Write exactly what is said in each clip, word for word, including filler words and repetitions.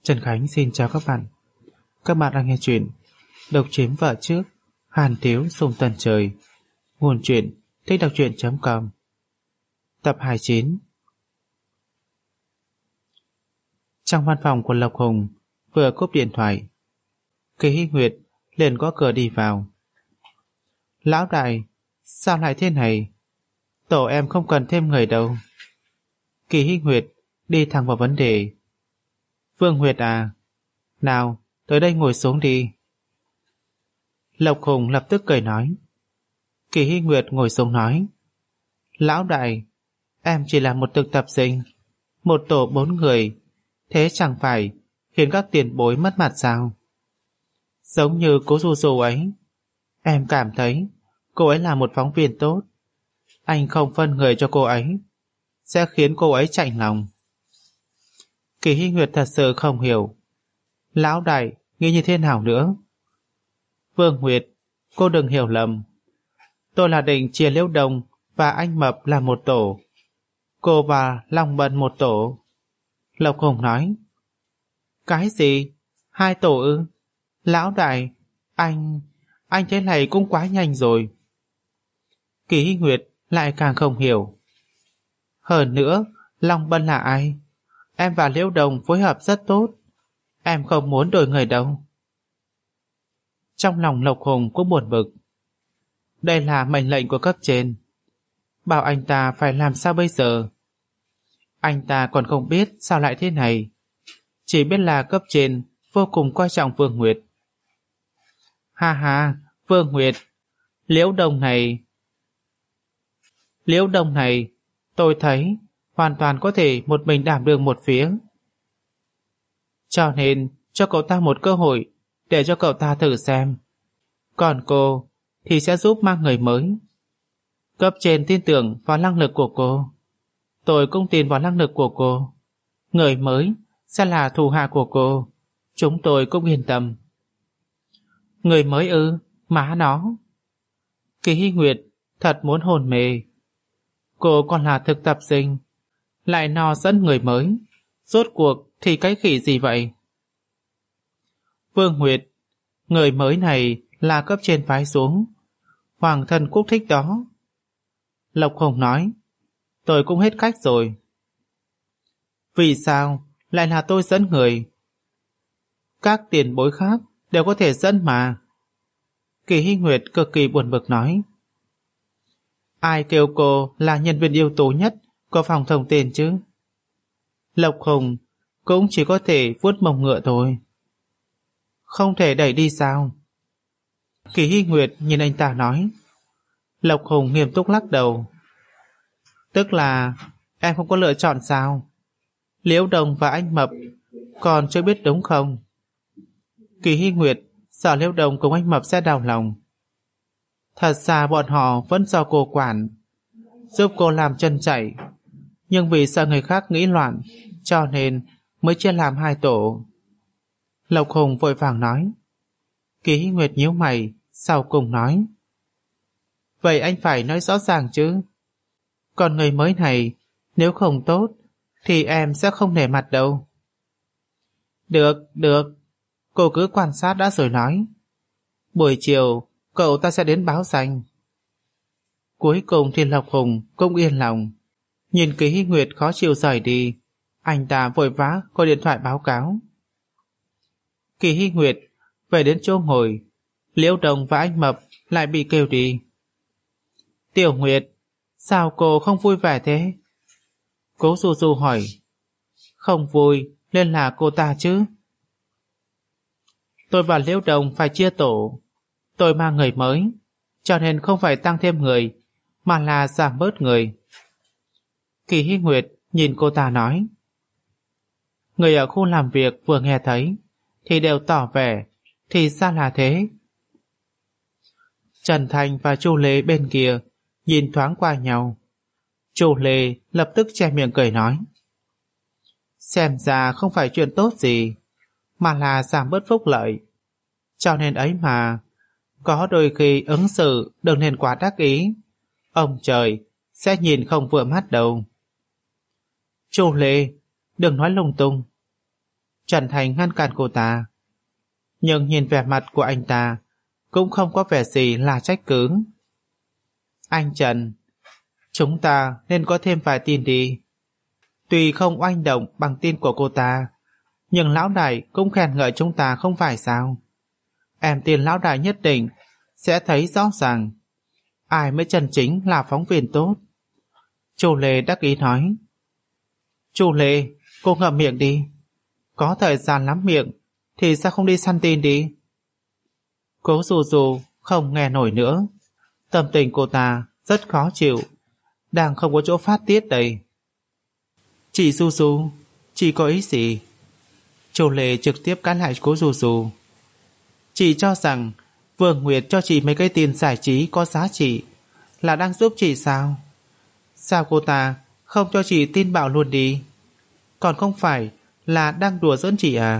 Trần Khánh xin chào các bạn. Các bạn đang nghe chuyện Độc Chiếm Vợ Trước, Hàn Tiếu Sùng Tần Trời. Nguồn truyện thích đọc truyện chấm com. Tập hai mươi chín. Trong văn phòng của Lộc Hùng vừa cúp điện thoại, Kỳ Hy Nguyệt liền gõ cửa đi vào. Lão đại, sao lại thế này? Tổ em không cần thêm người đâu. Kỳ Hy Nguyệt đi thẳng vào vấn đề. Vương Nguyệt à, nào tới đây ngồi xuống đi. Lộc Hùng lập tức cười nói. Kỳ Hy Nguyệt ngồi xuống nói. Lão đại, em chỉ là một thực tập sinh, một tổ bốn người, thế chẳng phải khiến các tiền bối mất mặt sao? Giống như cố Du Du ấy, em cảm thấy cô ấy là một phóng viên tốt. Anh không phân người cho cô ấy, sẽ khiến cô ấy chạnh lòng. Kỳ Hy Nguyệt thật sự không hiểu lão đại nghĩ như thế nào nữa. Vương Nguyệt, cô đừng hiểu lầm, tôi là định chia Liễu Đồng và anh Mập là một tổ, cô và Long Bân một tổ. Lộc Hùng nói. Cái gì? Hai tổ ư? Lão đại, anh anh thế này cũng quá nhanh rồi. Kỳ Hy Nguyệt lại càng không hiểu. Hơn nữa, Long Bân là ai? Em và Liễu Đồng phối hợp rất tốt, em không muốn đổi người đâu. Trong lòng Lộc Hùng cũng buồn bực. Đây là mệnh lệnh của cấp trên, bảo anh ta phải làm sao bây giờ? Anh ta còn không biết sao lại thế này, chỉ biết là cấp trên vô cùng coi trọng Vương Nguyệt. Ha ha, Vương Nguyệt, Liễu Đồng này Liễu Đồng này tôi thấy hoàn toàn có thể một mình đảm đương một phía, cho nên cho cậu ta một cơ hội để cho cậu ta thử xem. Còn cô thì sẽ giúp mang người mới. Cấp trên tin tưởng vào năng lực của cô, tôi cũng tin vào năng lực của cô. Người mới sẽ là thủ hạ của cô, chúng tôi cũng yên tâm. Người mới ư? Má nó! Kỳ Hy Nguyệt thật muốn hồn mê. Cô còn là thực tập sinh, lại no dẫn người mới, rốt cuộc thì cái khỉ gì vậy? Vương Nguyệt, người mới này là cấp trên phái xuống, Hoàng thân quốc thích đó. Lộc Hùng nói. Tôi cũng hết cách rồi. Vì sao lại là tôi dẫn người? Các tiền bối khác đều có thể dẫn mà. Kỳ Hy Nguyệt cực kỳ buồn bực nói. Ai kêu cô là nhân viên ưu tú nhất của phòng thông tin chứ? Lộc Hùng cũng chỉ có thể vuốt mông ngựa thôi. Không thể đẩy đi sao? Kỳ Hy Nguyệt nhìn anh ta nói. Lộc Hùng nghiêm túc lắc đầu. Tức là em không có lựa chọn sao? Liễu Đồng và anh Mập còn chưa biết đúng không? Kỳ Hy Nguyệt sợ Liễu Đồng cùng anh Mập sẽ đau lòng. Thật ra bọn họ vẫn do cô quản, giúp cô làm chân chạy, nhưng vì sợ người khác nghĩ loạn, cho nên mới chia làm hai tổ. Lộc Hùng vội vàng nói. Kỳ Hy Nguyệt nhíu mày, sau cùng nói. Vậy anh phải nói rõ ràng chứ. Còn người mới này, nếu không tốt, thì em sẽ không nể mặt đâu. Được, được, cô cứ quan sát đã rồi nói. Buổi chiều, cậu ta sẽ đến báo danh. Cuối cùng thì Lộc Hùng cũng yên lòng. Nhìn Kỳ Hy Nguyệt khó chịu rời đi, anh ta vội vã gọi điện thoại báo cáo. Kỳ Hy Nguyệt về đến chỗ ngồi, Liễu Đồng và anh Mập lại bị kêu đi. Tiểu Nguyệt, sao cô không vui vẻ thế? Cố Du Du hỏi. Không vui nên là cô ta chứ. Tôi và Liễu Đồng phải chia tổ, tôi mang người mới, cho nên không phải tăng thêm người, mà là giảm bớt người. Kỳ Hy Nguyệt nhìn cô ta nói. Người ở khu làm việc vừa nghe thấy thì đều tỏ vẻ thì ra là thế. Trần Thành và Chu Lê bên kia nhìn thoáng qua nhau. Chu Lê lập tức che miệng cười nói. Xem ra không phải chuyện tốt gì, mà là giảm bớt phúc lợi. Cho nên ấy mà, có đôi khi ứng xử đừng nên quá đắc ý, ông trời sẽ nhìn không vừa mắt đâu. Chu Lê, đừng nói lung tung. Trần Thành ngăn cản cô ta, nhưng nhìn vẻ mặt của anh ta cũng không có vẻ gì là trách cứ. Anh Trần, chúng ta nên có thêm vài tin đi. Tuy không oanh động bằng tin của cô ta, nhưng lão đại cũng khen ngợi chúng ta không phải sao? Em tin lão đại nhất định sẽ thấy rõ ràng ai mới chân chính là phóng viên tốt. Chu Lê đắc ý nói. Chu Lê, cô ngậm miệng đi. Có thời gian lắm miệng thì sao không đi săn tin đi? Cố Dù Dù không nghe nổi nữa. Tâm tình cô ta rất khó chịu, đang không có chỗ phát tiết đây. Chị Dù Dù, chị có ý gì? Chu Lê trực tiếp cãi lại Cố Dù Dù. Chị cho rằng Vương Nguyệt cho chị mấy cái tin giải trí có giá trị là đang giúp chị sao? Sao cô ta không cho chị tin bạo luôn đi? Còn không phải là đang đùa giỡn chị à?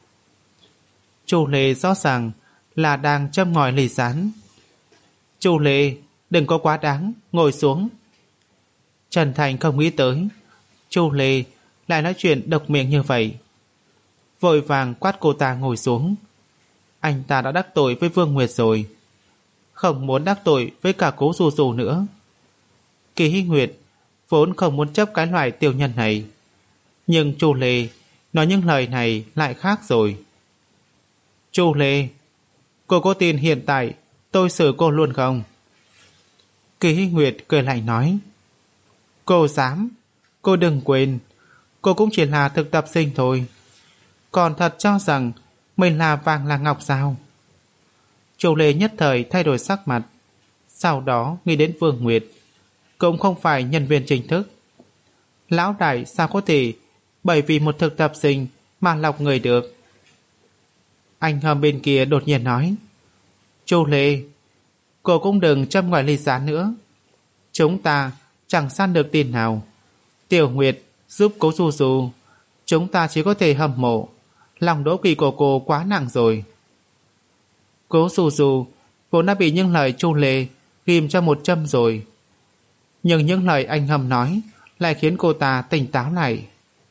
Chu Lê rõ ràng là đang châm ngòi lì rán. Chu Lê, đừng có quá đáng, ngồi xuống. Trần Thành không nghĩ tới Chu Lê lại nói chuyện độc miệng như vậy, vội vàng quát cô ta ngồi xuống. Anh ta đã đắc tội với Vương Nguyệt rồi, không muốn đắc tội với cả Cố Dù Dù nữa. Kỳ Hy Nguyệt vốn không muốn chấp cái loại tiểu nhân này, nhưng Chu Lê nói những lời này lại khác rồi. Chu Lê, cô có tin hiện tại tôi xử cô luôn không? Kỳ Hy Nguyệt cười lạnh nói. Cô dám? Cô đừng quên, cô cũng chỉ là thực tập sinh thôi, còn thật cho rằng mình là vàng là ngọc sao? Chu Lê nhất thời thay đổi sắc mặt, sau đó nghĩ đến Vương Nguyệt, cũng không phải nhân viên chính thức. Lão đại sao có thể bởi vì một thực tập sinh mà lọc người được? Anh Hầm bên kia đột nhiên nói. Chu Lê, cô cũng đừng châm ngòi ly gián nữa. Chúng ta chẳng săn được tin nào. Tiểu Nguyệt giúp Cố Dù Dù, chúng ta chỉ có thể hâm mộ. Lòng đố kỵ của cô quá nặng rồi. Cố Dù Dù vốn đã bị những lời Chu Lê ghim cho một châm rồi, nhưng những lời anh Hầm nói lại khiến cô ta tỉnh táo lại.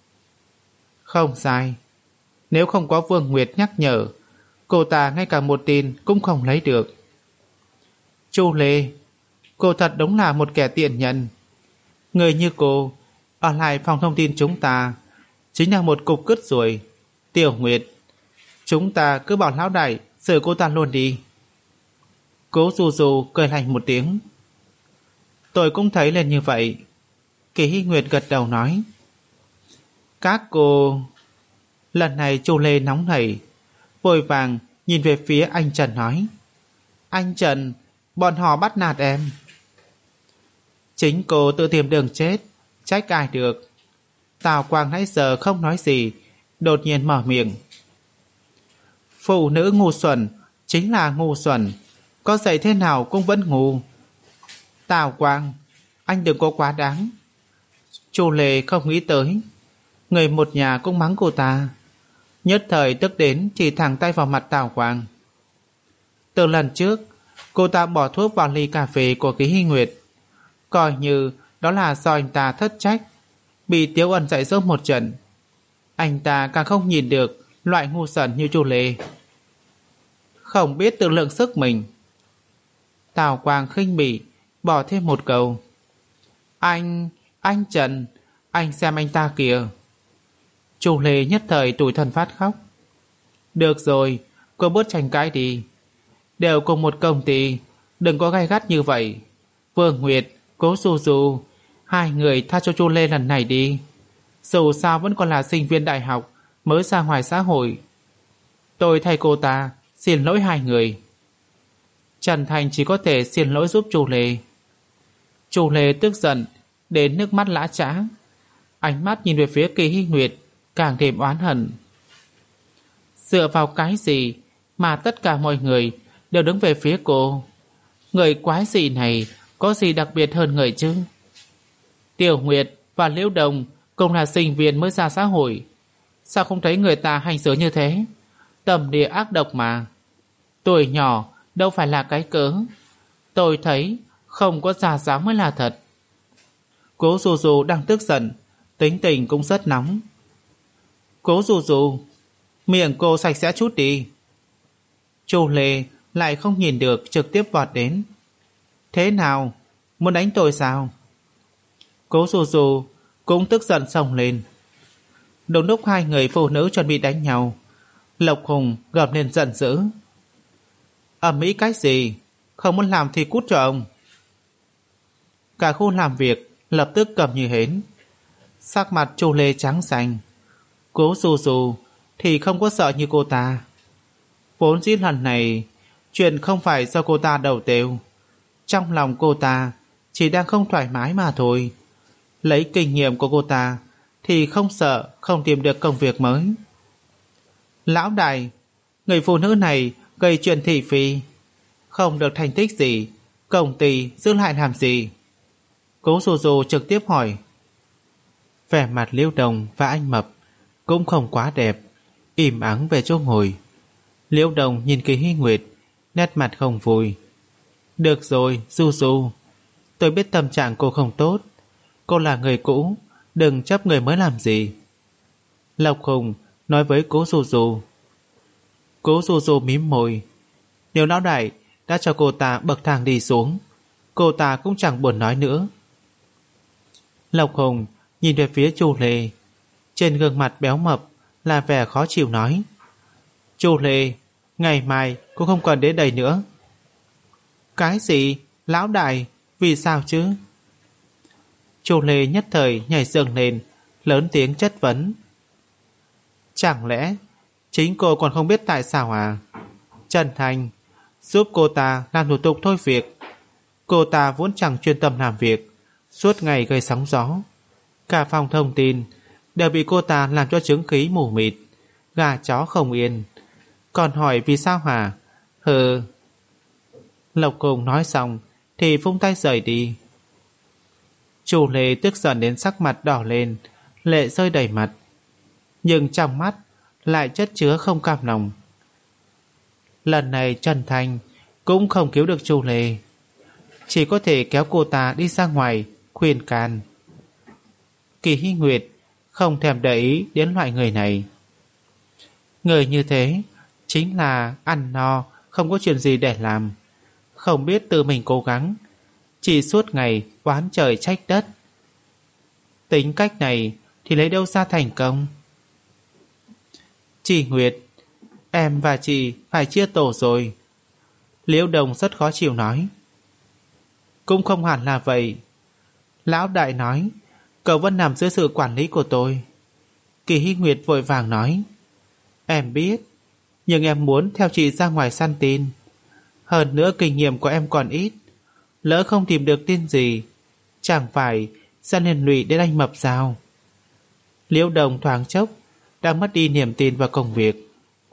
Không sai, nếu không có Vương Nguyệt nhắc nhở, cô ta ngay cả một tin cũng không lấy được. Chu Lê, cô thật đúng là một kẻ tiện nhân. Người như cô ở lại phòng thông tin chúng ta chính là một cục cứt rồi. Tiểu Nguyệt, chúng ta cứ bảo lão đại xử cô ta luôn đi. Cố Dù Dù cười lạnh một tiếng. Tôi cũng thấy lên như vậy. Kỳ Hy Nguyệt gật đầu nói. Các cô... Lần này Chu Lê nóng nảy, vội vàng nhìn về phía anh Trần nói. Anh Trần, bọn họ bắt nạt em. Chính cô tự tìm đường chết, trách ai được? Tào Quang nãy giờ không nói gì, đột nhiên mở miệng. Phụ nữ ngu xuẩn chính là ngu xuẩn, có dạy thế nào cũng vẫn ngu. Tào Quang, anh đừng có quá đáng. Chu Lê không nghĩ tới người một nhà cũng mắng cô ta, nhất thời tức đến chỉ thẳng tay vào mặt Tào Quang. Từ lần trước cô ta bỏ thuốc vào ly cà phê của Kỳ Hy Nguyệt, coi như đó là do anh ta thất trách, bị Tiếu Ân dạy dỗ một trận. Anh ta càng không nhìn được loại ngu xuẩn như Chu Lê, không biết tự lượng sức mình. Tào Quang khinh bỉ bỏ thêm một câu. Anh, anh Trần, anh xem anh ta kìa. Chu Lê nhất thời tủi thân phát khóc. Được rồi, cô bớt tranh cãi đi. Đều cùng một công ty, đừng có gay gắt như vậy. Vương Nguyệt, Cố Dù Dù, hai người tha cho Chu Lê lần này đi. Dù sao vẫn còn là sinh viên đại học mới ra ngoài xã hội. Tôi thay cô ta xin lỗi hai người. Trần Thành chỉ có thể xin lỗi giúp Chu Lê. Chu Lê tức giận đến nước mắt lã chã, ánh mắt nhìn về phía Kỳ Hy Nguyệt càng thêm oán hận. Dựa vào cái gì mà tất cả mọi người đều đứng về phía cô? Người quái gì này có gì đặc biệt hơn người chứ? Tiểu Nguyệt và Liễu Đồng cùng là sinh viên mới ra xã hội, sao không thấy người ta hành xử như thế? Tầm địa ác độc mà. Tuổi nhỏ đâu phải là cái cớ. Tôi thấy không có gia giáo mới là thật. Cố Dù Dù đang tức giận, tính tình cũng rất nóng. Cố Dù Dù, Miệng cô sạch sẽ chút đi. Chu Lê lại không nhìn được, trực tiếp vọt đến. Thế nào? Muốn đánh tôi sao? Cố Dù Dù cũng tức giận xông lên. Đúng lúc hai người phụ nữ chuẩn bị đánh nhau, Lộc Hùng gầm lên giận dữ. Ầm ĩ cái gì? Không muốn làm thì cút cho ông. Cả khu làm việc lập tức cầm như hến. Sắc mặt Chu Lê trắng xanh. Cố Dù Dù thì không có sợ như cô ta. Vốn dĩ lần này chuyện không phải do cô ta đầu têu. Trong lòng cô ta chỉ đang không thoải mái mà thôi. Lấy kinh nghiệm của cô ta thì không sợ không tìm được công việc mới. Lão đại, người phụ nữ này gây chuyện thị phi, không được thành tích gì, công ty giữ lại làm gì? Cố Dù Dù trực tiếp hỏi. Vẻ mặt Liễu Đồng và anh Mập cũng không quá đẹp, im ắng về chỗ ngồi. Liễu Đồng nhìn Kỳ Hy Nguyệt, nét mặt không vui. Được rồi, Du Du, tôi biết tâm trạng cô không tốt. Cô là người cũ, đừng chấp người mới làm gì. Lộc Hùng nói với Cố Dù Dù. Cố Dù Dù mím môi. Nếu lão đại đã cho cô ta bậc thang đi xuống, cô ta cũng chẳng buồn nói nữa. Lộc Hùng nhìn về phía Chu Lê. Trên gương mặt béo mập là vẻ khó chịu nói. Chu Lê, ngày mai cô không cần đến đây nữa. Cái gì? Lão đại, vì sao chứ? Chu Lê nhất thời nhảy dựng lên, lớn tiếng chất vấn. Chẳng lẽ chính cô còn không biết tại sao à? Trần Thành giúp cô ta làm thủ tục thôi việc. Cô ta vốn chẳng chuyên tâm làm việc, suốt ngày gây sóng gió. Cả phòng thông tin đều bị cô ta làm cho chứng khí mù mịt, gà chó không yên. Còn hỏi vì sao hả? Hừ. Lộc Cùng nói xong thì vung tay rời đi. Chu Lê tức giận đến sắc mặt đỏ lên, lệ rơi đầy mặt, nhưng trong mắt lại chất chứa không cam lòng. Lần này Trần Thành cũng không cứu được Chu Lê, chỉ có thể kéo cô ta đi ra ngoài khuyên can. Kỳ Hy Nguyệt không thèm để ý đến loại người này. Người như thế chính là ăn no không có chuyện gì để làm, không biết tự mình cố gắng, chỉ suốt ngày oán trời trách đất. Tính cách này thì lấy đâu ra thành công? Chị Nguyệt, em và chị phải chia tổ rồi. Liễu Đồng rất khó chịu nói. Cũng không hẳn là vậy. Lão đại nói cậu vẫn nằm dưới sự quản lý của tôi. Kỳ Hy Nguyệt vội vàng nói. Em biết, nhưng em muốn theo chị ra ngoài săn tin. Hơn nữa kinh nghiệm của em còn ít, lỡ không tìm được tin gì, chẳng phải sẽ liên lụy đến anh Mập sao? Liễu Đồng thoáng chốc đã mất đi niềm tin vào công việc.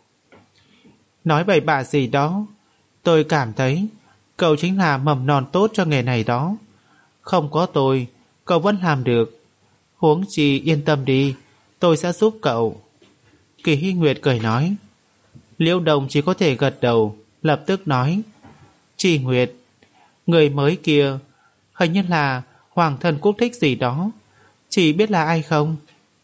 Nói bậy bạ gì đó, tôi cảm thấy cậu chính là mầm non tốt cho nghề này đó. Không có tôi, cậu vẫn làm được. Huống chi yên tâm đi, tôi sẽ giúp cậu. Kỳ Hy Nguyệt cười nói. Liễu Đồng chỉ có thể gật đầu, lập tức nói. Chị Nguyệt, người mới kia hình như là Hoàng Thần Quốc Thích gì đó, chị biết là ai không?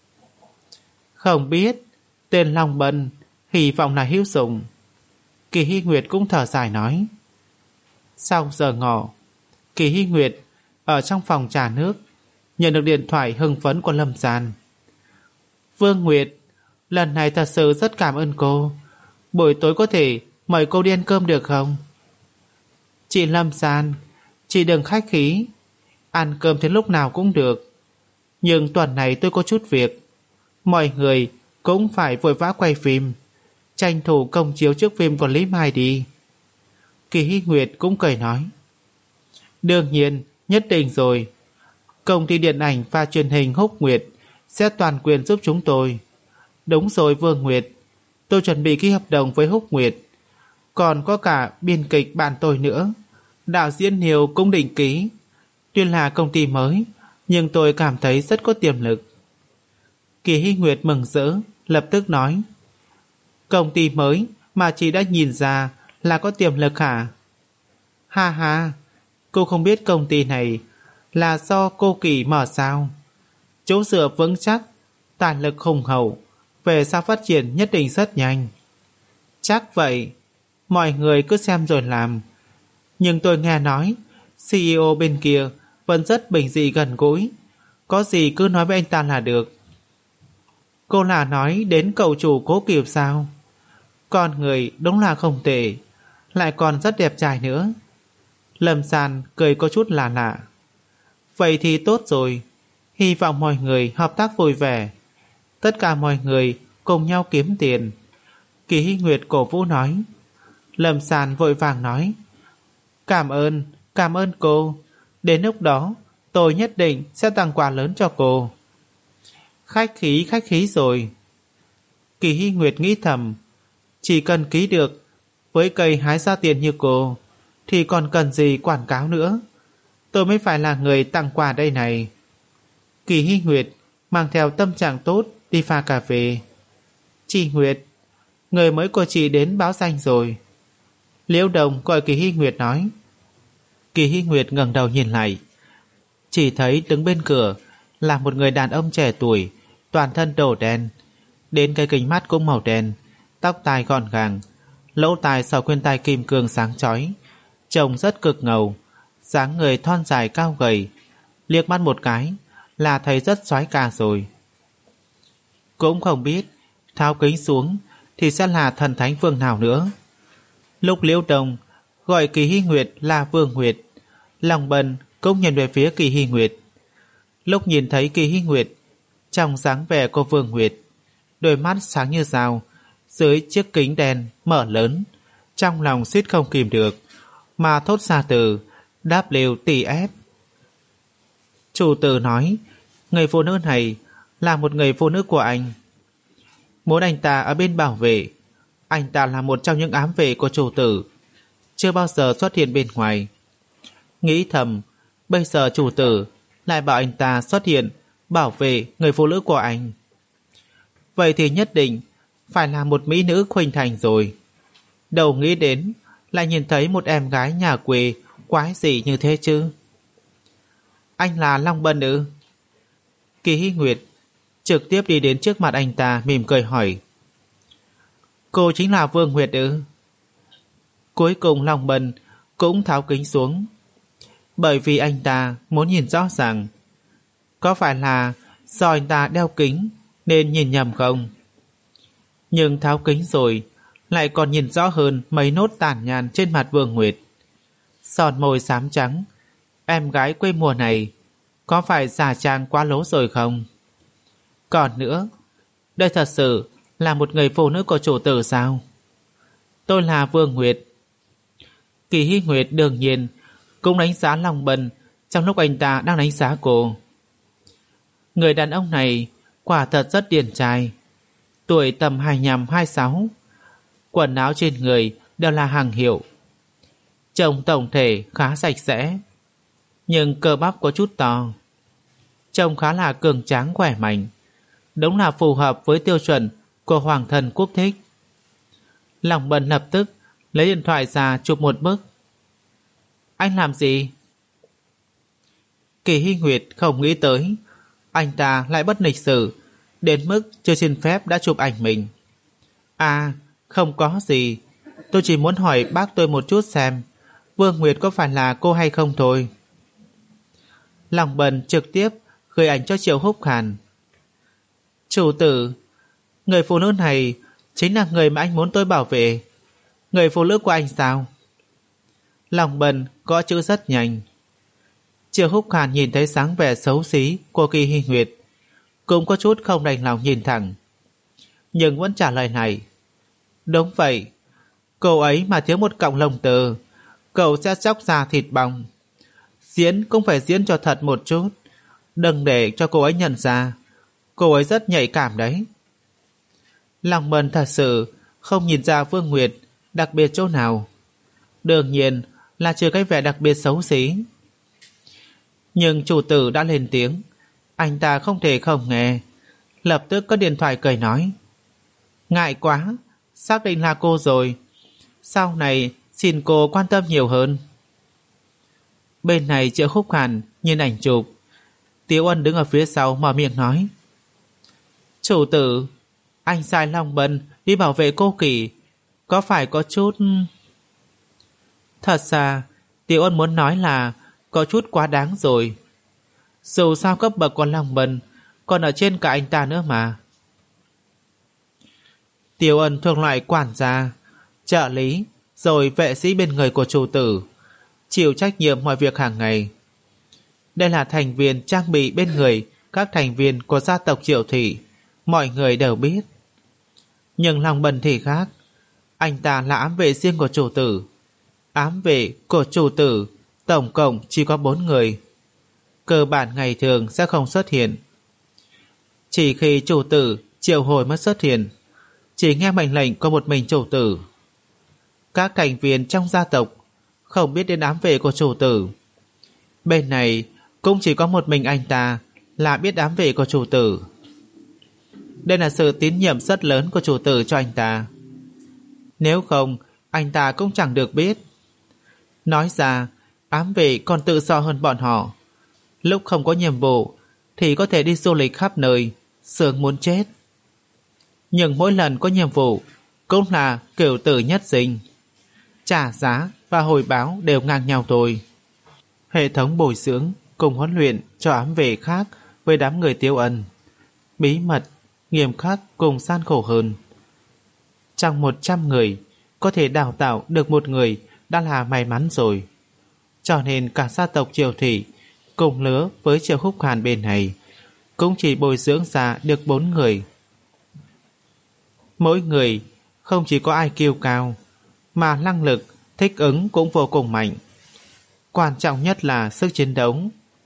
Không biết, tên Long Bân, hy vọng là hữu dụng. Kỳ Hy Nguyệt cũng thở dài nói. Sau giờ ngọ, Kỳ Hy Nguyệt ở trong phòng trà nước nhận được điện thoại hưng phấn của Lâm San. Vương Nguyệt, lần này thật sự rất cảm ơn cô. Buổi tối có thể mời cô đi ăn cơm được không? Chị Lâm San, chị đừng khách khí, ăn cơm thì lúc nào cũng được. Nhưng tuần này tôi có chút việc, mọi người cũng phải vội vã quay phim, tranh thủ công chiếu trước phim của Lý Mai đi. Kỳ Hy Nguyệt cũng cười nói. Đương nhiên, nhất định rồi. Công ty điện ảnh và truyền hình Húc Nguyệt sẽ toàn quyền giúp chúng tôi. Đúng rồi Vương Nguyệt, tôi chuẩn bị ký hợp đồng với Húc Nguyệt. Còn có cả biên kịch bạn tôi nữa, đạo diễn Niều cũng định ký. Tuy là công ty mới, nhưng tôi cảm thấy rất có tiềm lực. Kỳ Hy Nguyệt mừng rỡ, lập tức nói. Công ty mới mà chị đã nhìn ra là có tiềm lực hả? Ha ha, cô không biết công ty này là do cô Kỳ mở sao? Chỗ dựa vững chắc, tài lực hùng hậu, về sau phát triển nhất định rất nhanh. Chắc vậy, mọi người cứ xem rồi làm. Nhưng tôi nghe nói xê e ô bên kia vẫn rất bình dị gần gũi, có gì cứ nói với anh ta là được. Cô là nói đến cậu chủ Cố Kiều sao? Con người đúng là không tệ, lại còn rất đẹp trai nữa. Lâm Sàn cười có chút lạ lạ. Vậy thì tốt rồi, hy vọng mọi người hợp tác vui vẻ, tất cả mọi người cùng nhau kiếm tiền. Kỳ Hy Nguyệt cổ vũ nói. Lâm Sàn vội vàng nói, cảm ơn, cảm ơn cô. Đến lúc đó tôi nhất định sẽ tặng quà lớn cho cô. Khách khí khách khí rồi. Kỳ Hy Nguyệt nghĩ thầm, chỉ cần ký được với cây hái ra tiền như cô thì còn cần gì quảng cáo nữa. Tôi mới phải là người tặng quà đây này. Kỳ Hy Nguyệt mang theo tâm trạng tốt đi pha cà phê. Chị Nguyệt, người mới của chị đến báo danh rồi. Liễu Đồng gọi Kỳ Hy Nguyệt nói. Kỳ Hy Nguyệt ngẩng đầu nhìn lại, chỉ thấy đứng bên cửa là một người đàn ông trẻ tuổi, toàn thân đồ đen, đến cái kính mắt cũng màu đen, tóc tai gọn gàng, lỗ tai sau khuyên tai kim cương sáng chói, trông rất cực ngầu, dáng người thon dài cao gầy, liếc mắt một cái là thấy rất soái ca rồi. Cũng không biết tháo kính xuống thì sẽ là thần thánh phương nào nữa. Lúc Liễu Đồng gọi Kỳ Hy Nguyệt là Vương Nguyệt, lòng bần cũng nhìn về phía Kỳ Hy Nguyệt. Lúc nhìn thấy Kỳ Hy Nguyệt trong dáng vẻ của Vương Nguyệt, đôi mắt sáng như sao dưới chiếc kính đen mở lớn, trong lòng suýt không kìm được mà thốt ra từ W T F. Chủ tử nói người phụ nữ này là một người phụ nữ của anh, muốn anh ta ở bên bảo vệ. Anh ta là một trong những ám vệ của chủ tử, chưa bao giờ xuất hiện bên ngoài. Nghĩ thầm, bây giờ chủ tử lại bảo anh ta xuất hiện bảo vệ người phụ nữ của anh, vậy thì nhất định phải là một mỹ nữ khuynh thành rồi. Đầu nghĩ đến lại nhìn thấy một em gái nhà quê quái dị như thế chứ. Anh là Long Bân ư? Kỳ Hy Nguyệt trực tiếp đi đến trước mặt anh ta mỉm cười hỏi. Cô chính là Vương Nguyệt ư? Cuối cùng Long Bân cũng tháo kính xuống, bởi vì anh ta muốn nhìn rõ ràng. Có phải là do anh ta đeo kính nên nhìn nhầm không? Nhưng tháo kính rồi lại còn nhìn rõ hơn mấy nốt tàn nhàn trên mặt Vương Nguyệt. Son môi xám trắng, em gái quê mùa này có phải giả trang quá lố rồi không? Còn nữa, đây thật sự là một người phụ nữ của chủ tử sao? Tôi là Vương Nguyệt. Kỳ Hy Nguyệt đương nhiên cũng đánh giá Long Bân trong lúc anh ta đang đánh giá cô. Người đàn ông này quả thật rất điển trai, tuổi tầm hai mươi lăm hai mươi sáu, quần áo trên người đều là hàng hiệu, trông tổng thể khá sạch sẽ, nhưng cơ bắp có chút to, trông khá là cường tráng khỏe mạnh, đúng là phù hợp với tiêu chuẩn của hoàng thân quốc thích. Long Bân lập tức lấy điện thoại ra chụp một bức. Anh làm gì? Kỳ Hy Nguyệt không nghĩ tới anh ta lại bất lịch sự đến mức chưa xin phép đã chụp ảnh mình. À, không có gì, tôi chỉ muốn hỏi bác tôi một chút xem Vương Nguyệt có phải là cô hay không thôi. Long Bân trực tiếp gửi ảnh cho Triệu Húc Hàn. Chủ tử, người phụ nữ này chính là người mà anh muốn tôi bảo vệ. Người phụ nữ của anh sao? Long Bân gõ chữ rất nhanh. Triệu Húc Hàn nhìn thấy sáng vẻ xấu xí của Kỳ Hy Nguyệt, cũng có chút không đành lòng nhìn thẳng, nhưng vẫn trả lời này. Đúng vậy, cô ấy mà thiếu một cọng lông tơ, cậu sẽ chóc ra thịt bong. Diễn cũng phải diễn cho thật một chút, đừng để cho cô ấy nhận ra. Cô ấy rất nhạy cảm đấy. Long Bân thật sự không nhìn ra Vương Nguyệt đặc biệt chỗ nào, đương nhiên là trừ cái vẻ đặc biệt xấu xí. Nhưng chủ tử đã lên tiếng, anh ta không thể không nghe, lập tức có điện thoại cười nói. Ngại quá, xác định là cô rồi, sau này xin cô quan tâm nhiều hơn. Bên này Triệu Khúc Hàn nhìn ảnh chụp, Tiếu Ân đứng ở phía sau mở miệng nói. Chủ tử, Anh sai Long Bân đi bảo vệ cô Kỳ, có phải có chút... Thật ra Tiểu Ân muốn nói là có chút quá đáng rồi. Dù sao cấp bậc của Long Bân còn ở trên cả anh ta nữa mà. Tiểu Ân thuộc loại quản gia, trợ lý, rồi vệ sĩ bên người của chủ tử, chịu trách nhiệm mọi việc hàng ngày. Đây là thành viên trang bị bên người các thành viên của gia tộc Triệu Thị, mọi người đều biết. Nhưng Long Bân thì khác, anh ta là ám vệ riêng của chủ tử. Ám vệ của chủ tử tổng cộng chỉ có bốn người, cơ bản ngày thường sẽ không xuất hiện. Chỉ khi chủ tử triệu hồi mới xuất hiện, chỉ nghe mệnh lệnh của một mình chủ tử. Các thành viên trong gia tộc không biết đến ám vệ của chủ tử. Bên này cũng chỉ có một mình anh ta là biết ám vệ của chủ tử. Đây là sự tín nhiệm rất lớn của chủ tử cho anh ta. Nếu không, anh ta cũng chẳng được biết. Nói ra, ám vệ còn tự do hơn bọn họ. Lúc không có nhiệm vụ thì có thể đi du lịch khắp nơi, sướng muốn chết. Nhưng mỗi lần có nhiệm vụ cũng là cửu tử nhất sinh. Trả giá và hồi báo đều ngang nhau thôi. Hệ thống bồi dưỡng cùng huấn luyện cho ám vệ khác với đám người Tiêu Ân, bí mật, nghiêm khắc cùng gian khổ hơn. Trong một trăm người có thể đào tạo được một người đã là may mắn rồi. Cho nên cả gia tộc Triệu Thị cùng lứa với Triệu Húc Hàn bên này cũng chỉ bồi dưỡng ra được bốn người. Mỗi người không chỉ có i kiu cao, mà năng lực thích ứng cũng vô cùng mạnh. Quan trọng nhất là sức chiến đấu.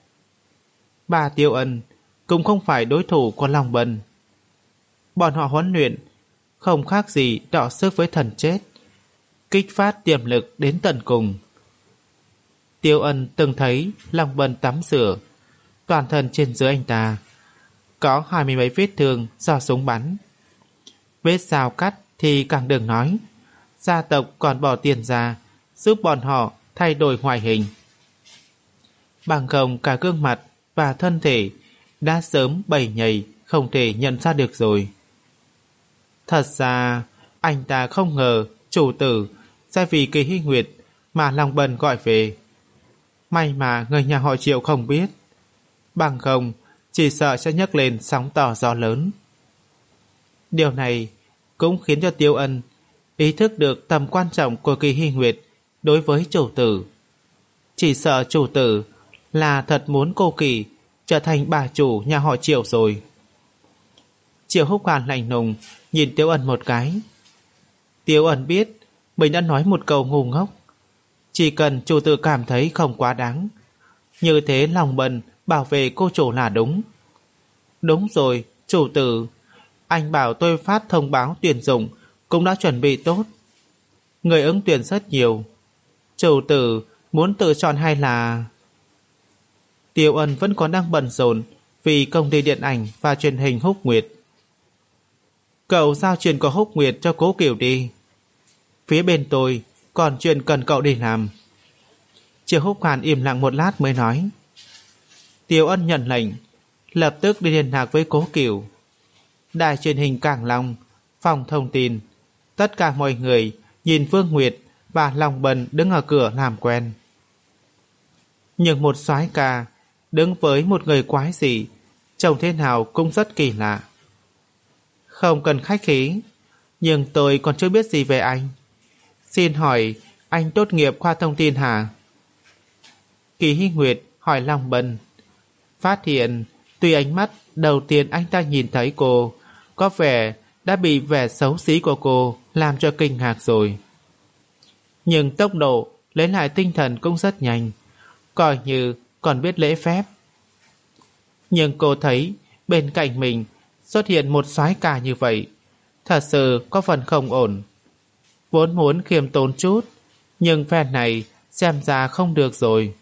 Bà Tiêu Ân cũng không phải đối thủ của Long Bân. Bọn họ huấn luyện không khác gì đọ sức với thần chết, kích phát tiềm lực đến tận cùng. Tiêu Ân từng thấy Long Bân tắm rửa, toàn thân trên dưới anh ta có hai mươi mấy vết thương do súng bắn. Vết dao cắt thì càng đừng nói. Gia tộc còn bỏ tiền ra giúp bọn họ thay đổi ngoại hình. Bằng không cả gương mặt và thân thể đã sớm bầy nhầy, không thể nhận ra được rồi. Thật ra anh ta không ngờ chủ tử sẽ vì Kỳ Hy Nguyệt mà Long Bân gọi về. May mà người nhà họ Triệu không biết, bằng không chỉ sợ sẽ nhấc lên sóng to gió lớn. Điều này cũng khiến cho Tiêu Ân ý thức được tầm quan trọng của Kỳ Hy Nguyệt đối với chủ tử. Chỉ sợ chủ tử là thật muốn cô Kỳ trở thành bà chủ nhà họ Triệu rồi. Triệu Húc Hàn lạnh lùng nhìn Tiêu Ân một cái. Tiêu Ân biết mình đã nói một câu ngu ngốc. Chỉ cần chủ tử cảm thấy không quá đáng, như thế Long Bân bảo vệ cô chủ là đúng. Đúng rồi, chủ tử, anh bảo tôi phát thông báo tuyển dụng cũng đã chuẩn bị tốt. Người ứng tuyển rất nhiều. Chủ tử muốn tự chọn hay là... Tiêu Ân vẫn còn đang bận rộn vì công ty điện ảnh và truyền hình Húc Nguyệt. Cậu giao chuyện của Húc Nguyệt cho Cố Kiều đi. Phía bên tôi còn chuyện cần cậu đi làm. Triệu Húc Hàn im lặng một lát mới nói. Tiêu Ân nhận lệnh, lập tức đi liên lạc với Cố Kiều. Đài truyền hình Cảng Long, phòng thông tin, tất cả mọi người nhìn Vương Nguyệt và Long Bân đứng ở cửa làm quen. Nhưng một soái ca đứng với một người quái dị, trông thế nào cũng rất kỳ lạ. Không cần khách khí, nhưng tôi còn chưa biết gì về anh. Xin hỏi anh tốt nghiệp khoa thông tin hả? Kỳ Hy Nguyệt hỏi Long Bân. Phát hiện tuy ánh mắt đầu tiên anh ta nhìn thấy cô có vẻ đã bị vẻ xấu xí của cô làm cho kinh ngạc rồi. Nhưng tốc độ lấy lại tinh thần cũng rất nhanh, coi như còn biết lễ phép. Nhưng cô thấy bên cạnh mình xuất hiện một soái ca như vậy, thật sự có phần không ổn. Vốn muốn khiêm tốn chút, nhưng phen này xem ra không được rồi.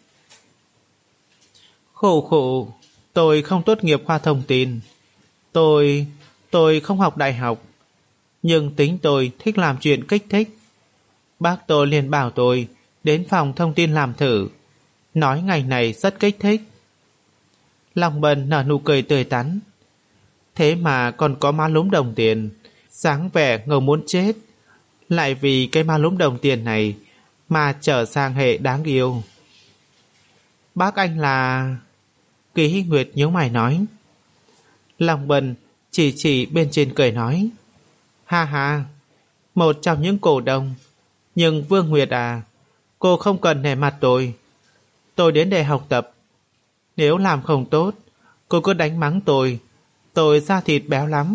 Khổ khổ, tôi không tốt nghiệp khoa thông tin. Tôi... tôi không học đại học. Nhưng tính tôi thích làm chuyện kích thích. Bác tôi liền bảo tôi đến phòng thông tin làm thử, nói ngày này rất kích thích. Long Bân nở nụ cười tươi tắn. Thế mà còn có má lúm đồng tiền, dáng vẻ ngầu muốn chết, lại vì cái ma lúm đồng tiền này mà trở sang hệ đáng yêu. Bác anh là... Kỳ Hy Nguyệt nhíu mày nói. Lòng Bần chỉ chỉ bên trên cười nói. Ha ha, một trong những cổ đông. Nhưng Vương Nguyệt à, cô không cần nể mặt tôi. Tôi đến để học tập. Nếu làm không tốt, cô cứ đánh mắng tôi. Tôi da thịt béo lắm.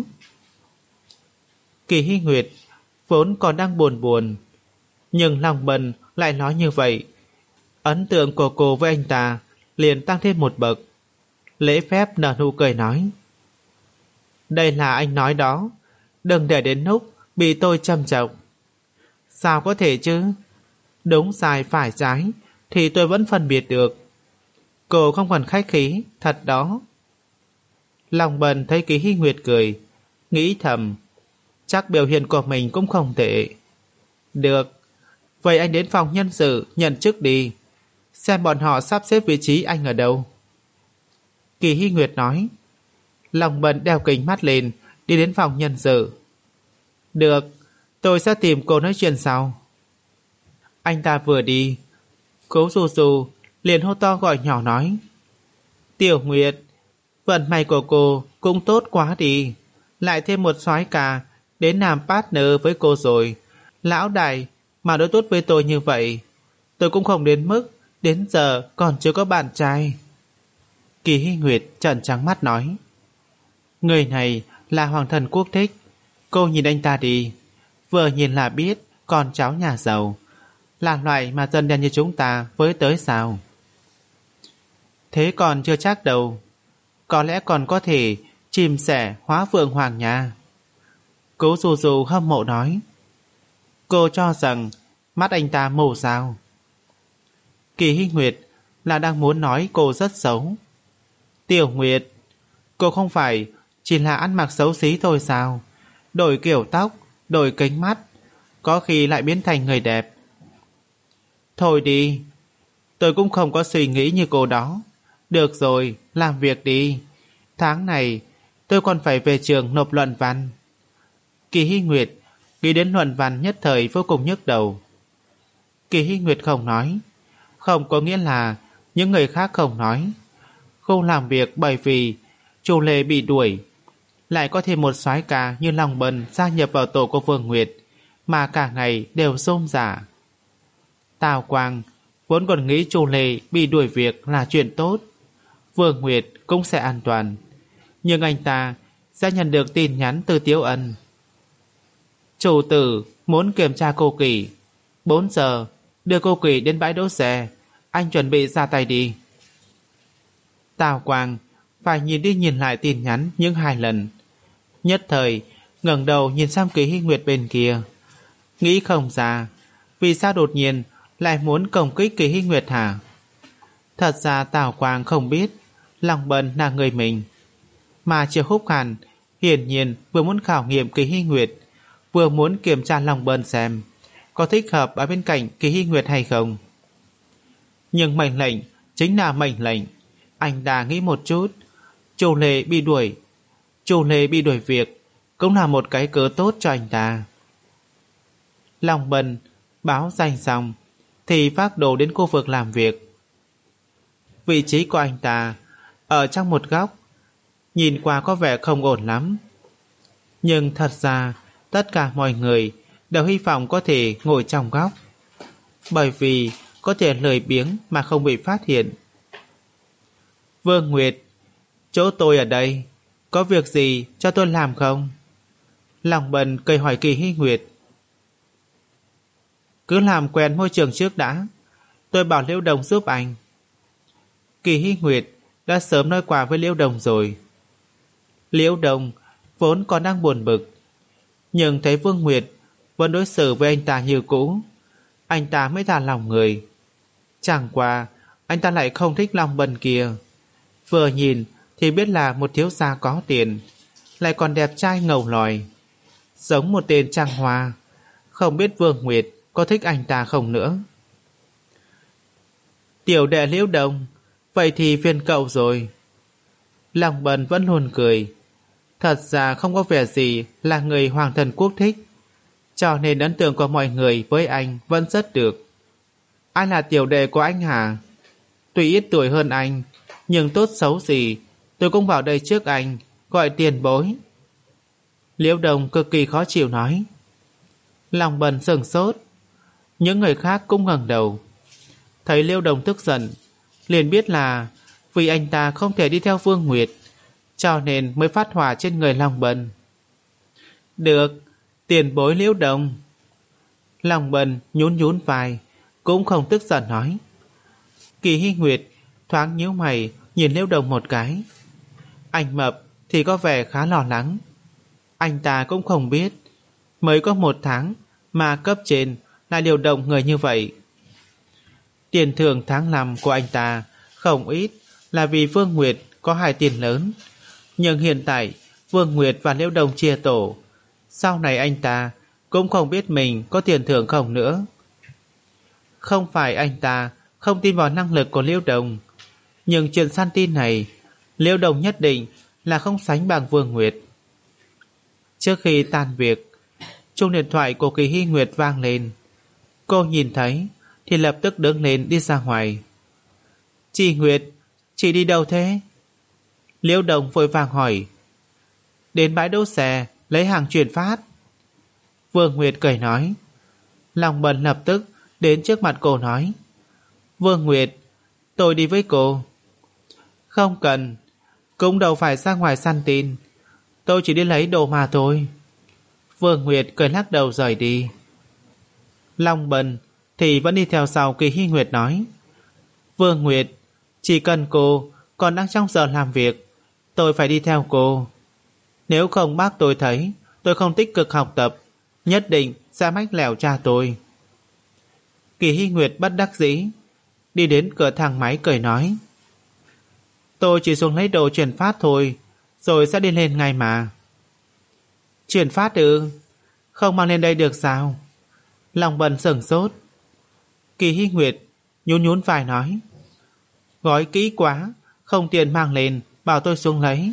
Kỳ Hy Nguyệt vốn còn đang buồn buồn, nhưng Lòng Bần lại nói như vậy. Ấn tượng của cô với anh ta liền tăng thêm một bậc. Lễ phép nở nụ cười nói. Đây là anh nói đó, đừng để đến lúc bị tôi châm chọc. Sao có thể chứ? Đúng sai phải trái thì tôi vẫn phân biệt được. Cô không còn khách khí, thật đó. Lòng Bần thấy Kỳ Hy Nguyệt cười, nghĩ thầm, chắc biểu hiện của mình cũng không tệ. Được, vậy anh đến phòng nhân sự nhận chức đi, xem bọn họ sắp xếp vị trí anh ở đâu. Kỳ Hy Nguyệt nói. Lòng Bần đeo kính mắt lên, đi đến phòng nhân sự. Được, tôi sẽ tìm cô nói chuyện sau. Anh ta vừa đi, Cố Dù Dù liền hô to gọi nhỏ nói. Tiểu Nguyệt, vận may của cô cũng tốt quá đi, lại thêm một soái ca đến làm partner với cô rồi. Lão đại mà đối tốt với tôi như vậy, tôi cũng không đến mức đến giờ còn chưa có bạn trai. Kỳ Hy Nguyệt trợn trắng mắt nói. Người này là Hoàng Thần Quốc Thích. Cô nhìn anh ta đi, vừa nhìn là biết con cháu nhà giàu, là loại mà dân đen như chúng ta với tới sao. Thế còn chưa chắc đâu, có lẽ còn có thể chim sẻ hóa phượng hoàng nha. Cố Dù Dù hâm mộ nói. Cô cho rằng mắt anh ta mù sao? Kỳ Hy Nguyệt là đang muốn nói cô rất xấu. Tiểu Nguyệt, cô không phải chỉ là ăn mặc xấu xí thôi sao? Đổi kiểu tóc, đổi kính mắt, có khi lại biến thành người đẹp. Thôi đi, tôi cũng không có suy nghĩ như cô đó. Được rồi, làm việc đi. Tháng này tôi còn phải về trường nộp luận văn. Kỳ Hy Nguyệt nghĩ đến luận văn nhất thời vô cùng nhức đầu. Kỳ Hy Nguyệt không nói, không có nghĩa là những người khác không nói. Không làm việc bởi vì Chu Lê bị đuổi, lại có thêm một soái ca như Lòng Bần gia nhập vào tổ của Vương Nguyệt, mà cả ngày đều rôm rả. Tào Quang vốn còn nghĩ Chu Lê bị đuổi việc là chuyện tốt, Vương Nguyệt cũng sẽ an toàn, nhưng anh ta sẽ nhận được tin nhắn từ Tiếu Ân. Chủ tử muốn kiểm tra cô Kỳ, bốn giờ đưa cô Kỳ đến bãi đỗ xe, anh chuẩn bị ra tay đi. Tào Quang phải nhìn đi nhìn lại tin nhắn những hai lần, nhất thời ngẩng đầu nhìn sang Kỳ Hy Nguyệt bên kia, nghĩ không ra vì sao đột nhiên lại muốn công kích Kỳ Hy Nguyệt hả? Thật ra Tào Quang không biết Lòng Bần là người mình, mà Triệu Húc Hàn hiển nhiên vừa muốn khảo nghiệm Kỳ Hy Nguyệt, vừa muốn kiểm tra Lòng Bần xem có thích hợp ở bên cạnh Kỳ Hy Nguyệt hay không. Nhưng mệnh lệnh chính là mệnh lệnh. Anh đã nghĩ một chút, Chu Lê bị đuổi, Chu Lê bị đuổi việc cũng là một cái cớ tốt cho anh ta. Lòng Bần báo danh xong thì phác đồ đến khu vực làm việc. Vị trí của anh ta ở trong một góc, nhìn qua có vẻ không ổn lắm, nhưng thật ra tất cả mọi người đều hy vọng có thể ngồi trong góc, bởi vì có thể lười biếng mà không bị phát hiện. Vương Nguyệt, chỗ tôi ở đây, có việc gì cho tôi làm không? Lòng Bần cười hỏi Kỳ Hy Nguyệt. Cứ làm quen môi trường trước đã, tôi bảo Liễu Đồng giúp anh. Kỳ Hy Nguyệt đã sớm nói qua với Liễu Đồng rồi. Liễu Đồng vốn còn đang buồn bực, nhưng thấy Vương Nguyệt vẫn đối xử với anh ta như cũ, anh ta mới thả lòng người. Chẳng qua anh ta lại không thích Lòng Bần kia, vừa nhìn thì biết là một thiếu gia có tiền, lại còn đẹp trai ngầu lòi, giống một tên trang hoa. Không biết Vương Nguyệt có thích anh ta không nữa. Tiểu đệ Liễu Đồng, vậy thì phiền cậu rồi. Lòng Bần vẫn luôn cười. thật ra không có vẻ gì là người Hoàng Thần Quốc thích, cho nên ấn tượng của mọi người với anh vẫn rất được. Ai là tiểu đệ của anh hả? Tuy ít tuổi hơn anh, nhưng tốt xấu gì tôi cũng vào đây trước anh, gọi tiền bối. Liễu Đồng cực kỳ khó chịu nói. Lòng Bần sửng sốt. Những người khác cũng ngẩng đầu. Thấy Liễu Đồng tức giận, liền biết là vì anh ta không thể đi theo Vương Nguyệt, cho nên mới phát hỏa trên người Lòng Bần. Được, tiền bối Liễu Đồng. Lòng Bần nhún nhún vai, cũng không tức giận nói. Kỳ Hy Nguyệt thoáng nhíu mày nhìn Liễu Đồng một cái. Anh Mập thì có vẻ khá lo lắng. Anh ta cũng không biết mới có một tháng mà cấp trên lại điều động người như vậy. Tiền thưởng tháng năm của anh ta không ít là vì Vương Nguyệt có hai tiền lớn, nhưng hiện tại Vương Nguyệt và Liễu Đồng chia tổ, sau này anh ta cũng không biết mình có tiền thưởng không nữa. Không phải anh ta không tin vào năng lực của Liễu Đồng, nhưng chuyện săn tin này Liễu Đồng nhất định là không sánh bằng Vương Nguyệt. Trước khi tan việc, chuông điện thoại của Kỳ Hy Nguyệt vang lên. Cô nhìn thấy thì lập tức đứng lên đi ra ngoài. Chị Nguyệt, chị đi đâu thế? Liễu Đồng vội vàng hỏi. Đến bãi đỗ xe lấy hàng chuyển phát. Vương Nguyệt cười nói. Lòng Bần lập tức đến trước mặt cô nói. Vương Nguyệt, tôi đi với cô. Không cần, cũng đâu phải ra ngoài săn tin, tôi chỉ đi lấy đồ mà thôi. Vương Nguyệt cười lắc đầu rời đi. Long Bần thì vẫn đi theo sau Kỳ Hy Nguyệt nói. Vương Nguyệt, chỉ cần cô còn đang trong giờ làm việc, tôi phải đi theo cô. Nếu không bác tôi thấy tôi không tích cực học tập, nhất định sẽ mách lẻo cha tôi. Kỳ Hy Nguyệt bất đắc dĩ đi đến cửa thang máy cười nói. Tôi chỉ xuống lấy đồ chuyển phát thôi, rồi sẽ đi lên ngay mà. Chuyển phát ư? Không mang lên đây được sao? Lòng Bần sửng sốt. Kỳ Hy Nguyệt nhún nhún vai nói. Gói kỹ quá, không tiền mang lên, bảo tôi xuống lấy.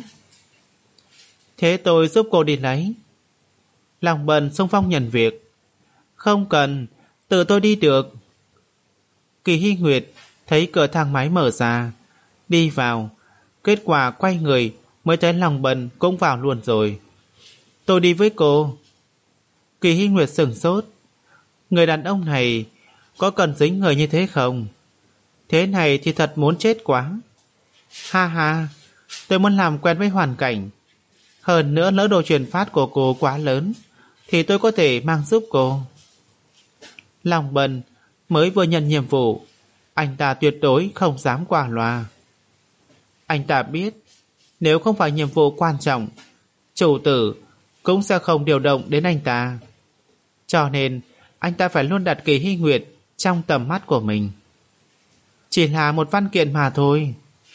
Thế tôi giúp cô đi lấy. Lòng Bần xung phong nhận việc. Không cần, tự tôi đi được. Kỳ Hy Nguyệt thấy cửa thang máy mở ra, đi vào, kết quả quay người mới thấy Lòng Bần cũng vào luôn rồi. Tôi đi với cô. Kỳ Hy Nguyệt sửng sốt. Người đàn ông này có cần dính người như thế không? Thế này thì thật muốn chết quá. Ha ha, tôi muốn làm quen với hoàn cảnh. Hơn nữa lỡ đồ chuyển phát của cô quá lớn thì tôi có thể mang giúp cô. Lòng Bần mới vừa nhận nhiệm vụ, anh ta tuyệt đối không dám qua loa. Anh ta biết nếu không phải nhiệm vụ quan trọng, chủ tử cũng sẽ không điều động đến anh ta. Cho nên anh ta phải luôn đặt Kỳ Hy Nguyệt trong tầm mắt của mình. Chỉ là một văn kiện mà thôi.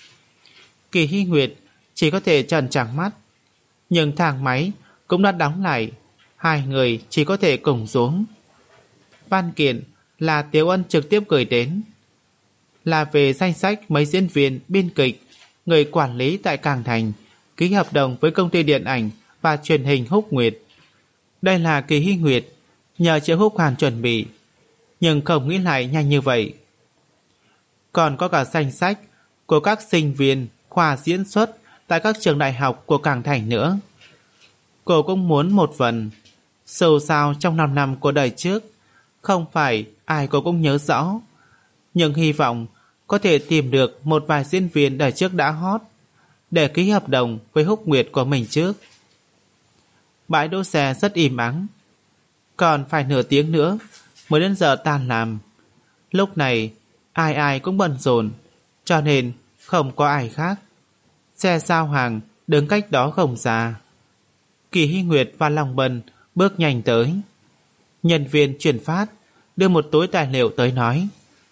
Kỳ Hy Nguyệt chỉ có thể trợn trắng mắt, nhưng thang máy cũng đã đóng lại, hai người chỉ có thể cùng xuống. Văn kiện là Tiếu Ân trực tiếp gửi đến, là về danh sách mấy diễn viên, biên kịch, người quản lý tại Cảng Thành ký hợp đồng với công ty điện ảnh và truyền hình Húc Nguyệt. Đây là Kỳ Hy Nguyệt nhờ Triệu Húc Hàn chuẩn bị, nhưng không nghĩ lại nhanh như vậy. Còn có cả danh sách của các sinh viên khoa diễn xuất tại các trường đại học của Cảng Thành nữa. Cô cũng muốn một phần. Dù sao trong năm năm của đời trước, không phải ai cô cũng nhớ rõ, nhưng hy vọng có thể tìm được một vài diễn viên đời trước đã hot để ký hợp đồng với Húc Nguyệt của mình trước. Bãi đỗ xe rất im ắng. Còn phải nửa tiếng nữa mới đến giờ tan làm. Lúc này ai ai cũng bận rộn, cho nên không có ai khác. Xe giao hàng đứng cách đó không xa. Kỳ Hy Nguyệt và Long Bần bước nhanh tới. Nhân viên chuyển phát đưa một túi tài liệu tới nói.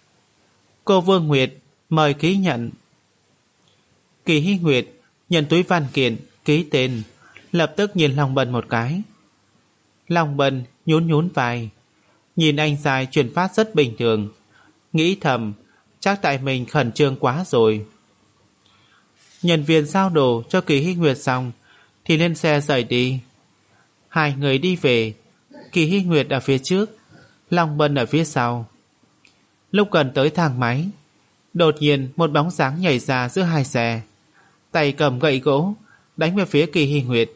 Cô Vương Nguyệt mời ký nhận. Kỳ Hy Nguyệt nhận túi văn kiện ký tên, lập tức nhìn Long Bần một cái. Long Bần nhún nhún vai, nhìn anh dài chuyển phát rất bình thường, nghĩ thầm chắc tại mình khẩn trương quá rồi. Nhân viên giao đồ cho Kỳ Hy Nguyệt xong thì lên xe rời đi. Hai người đi về, Kỳ Hy Nguyệt ở phía trước, Long Bân ở phía sau. Lúc gần tới thang máy, đột nhiên một bóng dáng nhảy ra giữa hai xe, tay cầm gậy gỗ đánh về phía Kỳ Hy Nguyệt.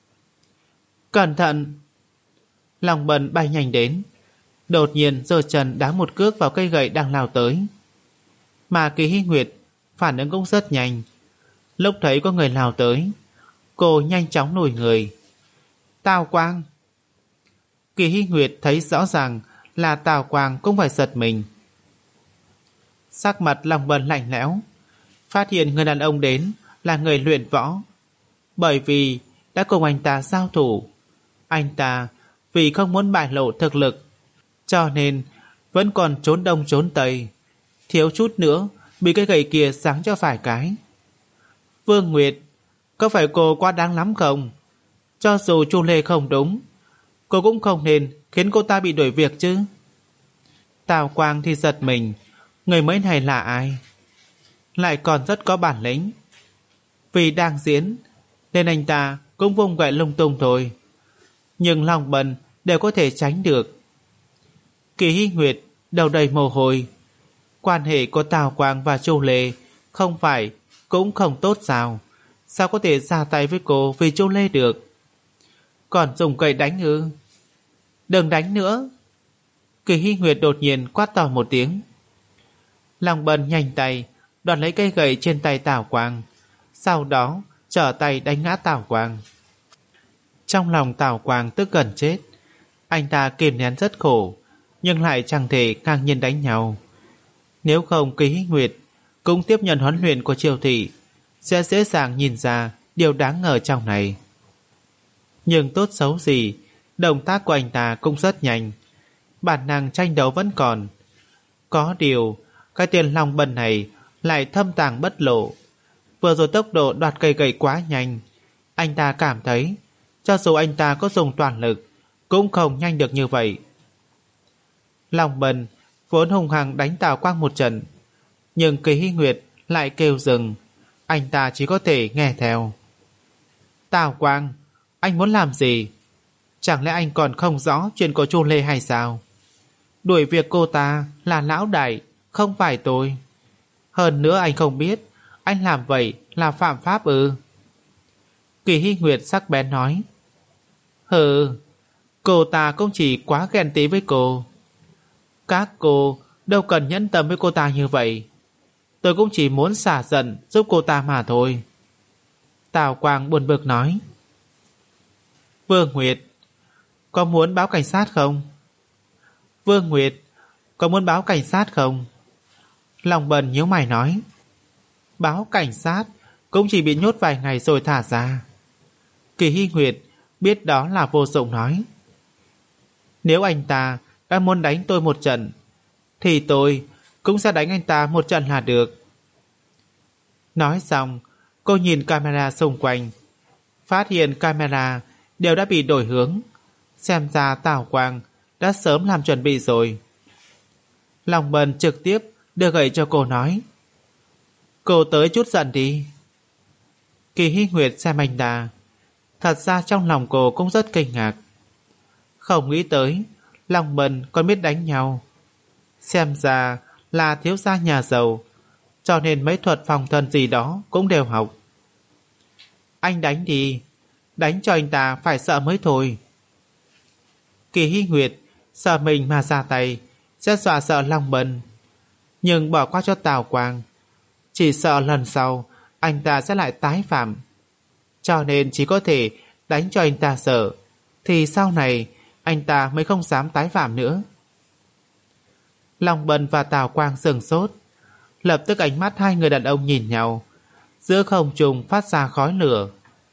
Cẩn thận! Long Bân bay nhanh đến, đột nhiên giơ chân đá một cước vào cây gậy đang lao tới. Mà Kỳ Hy Nguyệt phản ứng cũng rất nhanh. Lúc thấy có người lao tới, cô nhanh chóng lùi người. Tào Quang! Kỳ Hy Nguyệt thấy rõ ràng là Tào Quang cũng phải giật mình. Sắc mặt Long Bân lạnh lẽo, phát hiện người đàn ông đến là người luyện võ. Bởi vì đã cùng anh ta giao thủ, anh ta vì không muốn bại lộ thực lực, cho nên vẫn còn trốn đông trốn tây, thiếu chút nữa bị cái gậy kia giáng cho phải cái. Vương Nguyệt, có phải cô quá đáng lắm không? Cho dù Chu Lê không đúng, cô cũng không nên khiến cô ta bị đuổi việc chứ. Tào Quang thì giật mình, người mới này là ai? Lại còn rất có bản lĩnh. Vì đang diễn nên anh ta cũng vung gậy lung tung thôi, nhưng Long Bân đều có thể tránh được. Kỳ Hy Nguyệt đầu đầy mồ hôi. Quan hệ của Tào Quang và Chu Lê không phải cũng không tốt sao? Sao có thể ra tay với cô vì Chu Lê được? Còn dùng gậy đánh ư? Đừng đánh nữa! Kỳ Hy Nguyệt đột nhiên quát to một tiếng. Long Bân nhanh tay đoạt lấy cây gậy trên tay Tào Quang, sau đó trở tay đánh ngã Tào Quang. Trong lòng Tào Quang tức gần chết. Anh ta kìm nén rất khổ, nhưng lại chẳng thể ngang nhiên đánh nhau. Nếu không, Kỳ Hy Nguyệt cũng tiếp nhận huấn luyện của Triều Thị, sẽ dễ dàng nhìn ra điều đáng ngờ trong này. Nhưng tốt xấu gì, động tác của anh ta cũng rất nhanh, bản năng tranh đấu vẫn còn. Có điều, cái tên Long Bân này lại thâm tàng bất lộ. Vừa rồi tốc độ đoạt cây gậy quá nhanh, anh ta cảm thấy cho dù anh ta có dùng toàn lực cũng không nhanh được như vậy. Long Bân vốn hung hăng đánh Tào Quang một trận, nhưng Kỳ Hy Nguyệt lại kêu dừng, anh ta chỉ có thể nghe theo. Tào Quang, anh muốn làm gì? Chẳng lẽ anh còn không rõ chuyện của Chu Lê hay sao? Đuổi việc cô ta là lão đại, không phải tôi. Hơn nữa anh không biết anh làm vậy là phạm pháp ư? Kỳ Hy Nguyệt sắc bén nói. Hừ, cô ta cũng chỉ quá ghen tị với cô. Các cô đâu cần nhẫn tâm với cô ta như vậy. Tôi cũng chỉ muốn xả giận giúp cô ta mà thôi. Tào Quang buồn bực nói. Vương Nguyệt, có muốn báo cảnh sát không? Vương Nguyệt, có muốn báo cảnh sát không? Long Bân nhíu mày nói. Báo cảnh sát cũng chỉ bị nhốt vài ngày rồi thả ra. Kỳ Hy Nguyệt biết đó là vô dụng nói. Nếu anh ta đã muốn đánh tôi một trận, thì tôi cũng sẽ đánh anh ta một trận là được. Nói xong, cô nhìn camera xung quanh, phát hiện camera đều đã bị đổi hướng. Xem ra Tào Quang đã sớm làm chuẩn bị rồi. Long Bân trực tiếp đưa gậy cho cô nói. Cô tới chút giận đi. Kỳ Hy Nguyệt xem anh ta, thật ra trong lòng cô cũng rất kinh ngạc. Không nghĩ tới Long Bân còn biết đánh nhau. Xem ra là thiếu gia nhà giàu, cho nên mấy thuật phòng thân gì đó cũng đều học. Anh đánh đi, đánh cho anh ta phải sợ mới thôi. Kỳ Hy Nguyệt sợ mình mà ra tay sẽ dọa sợ Long Bân, nhưng bỏ qua cho Tào Quang, chỉ sợ lần sau anh ta sẽ lại tái phạm, cho nên chỉ có thể đánh cho anh ta sợ, thì sau này anh ta mới không dám tái phạm nữa. Long Bân và Tào Quang sửng sốt, lập tức ánh mắt hai người đàn ông nhìn nhau, giữa không trung phát ra khói lửa.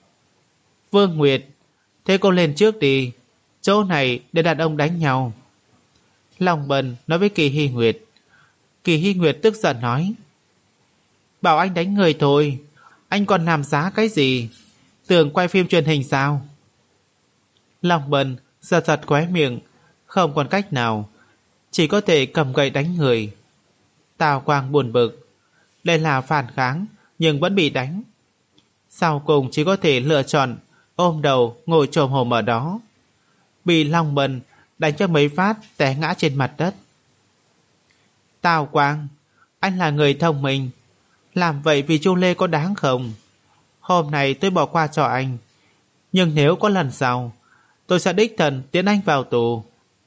Vương Nguyệt, thế cô lên trước đi, chỗ này để đàn ông đánh nhau. Long Bân nói với Kỳ Hy Nguyệt. Kỳ Hy Nguyệt tức giận nói. Bảo anh đánh người thôi, anh còn làm giá cái gì? Tưởng quay phim truyền hình sao? Long Bân giật giật khóe miệng, không còn cách nào, chỉ có thể cầm gậy đánh người. Tào Quang buồn bực, đây là phản kháng nhưng vẫn bị đánh. Sau cùng chỉ có thể lựa chọn ôm đầu ngồi chồm hổm ở đó, bị Long Bân đánh cho mấy phát té ngã trên mặt đất. Tào Quang, anh là người thông minh, làm vậy vì Chu Lê có đáng không? Hôm nay tôi bỏ qua cho anh, nhưng nếu có lần sau, tôi sẽ đích thân tiến anh vào tù.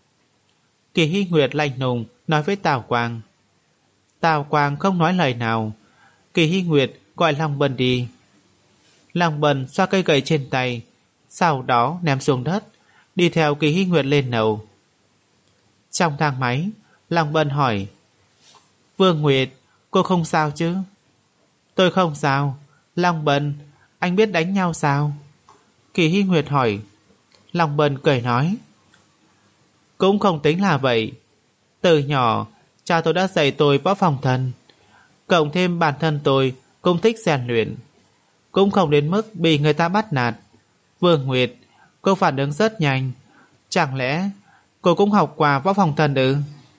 Kỳ Hy Nguyệt lạnh lùng nói với Tào Quang. Tào Quang không nói lời nào. Kỳ Hy Nguyệt gọi Long Bân đi. Long Bân xoa cây gậy trên tay, sau đó ném xuống đất, đi theo Kỳ Hy Nguyệt lên lầu. Trong thang máy, Long Bân hỏi: Vương Nguyệt, cô không sao chứ? Tôi không sao. Long Bân, anh biết đánh nhau sao? Kỳ Hy Nguyệt hỏi. Long Bân cười nói: Cũng không tính là vậy. Từ nhỏ, cha tôi đã dạy tôi võ phòng thân, cộng thêm bản thân tôi cũng thích rèn luyện, cũng không đến mức bị người ta bắt nạt. Vương Nguyệt, cô phản ứng rất nhanh. Chẳng lẽ cô cũng học qua võ phòng thân ư?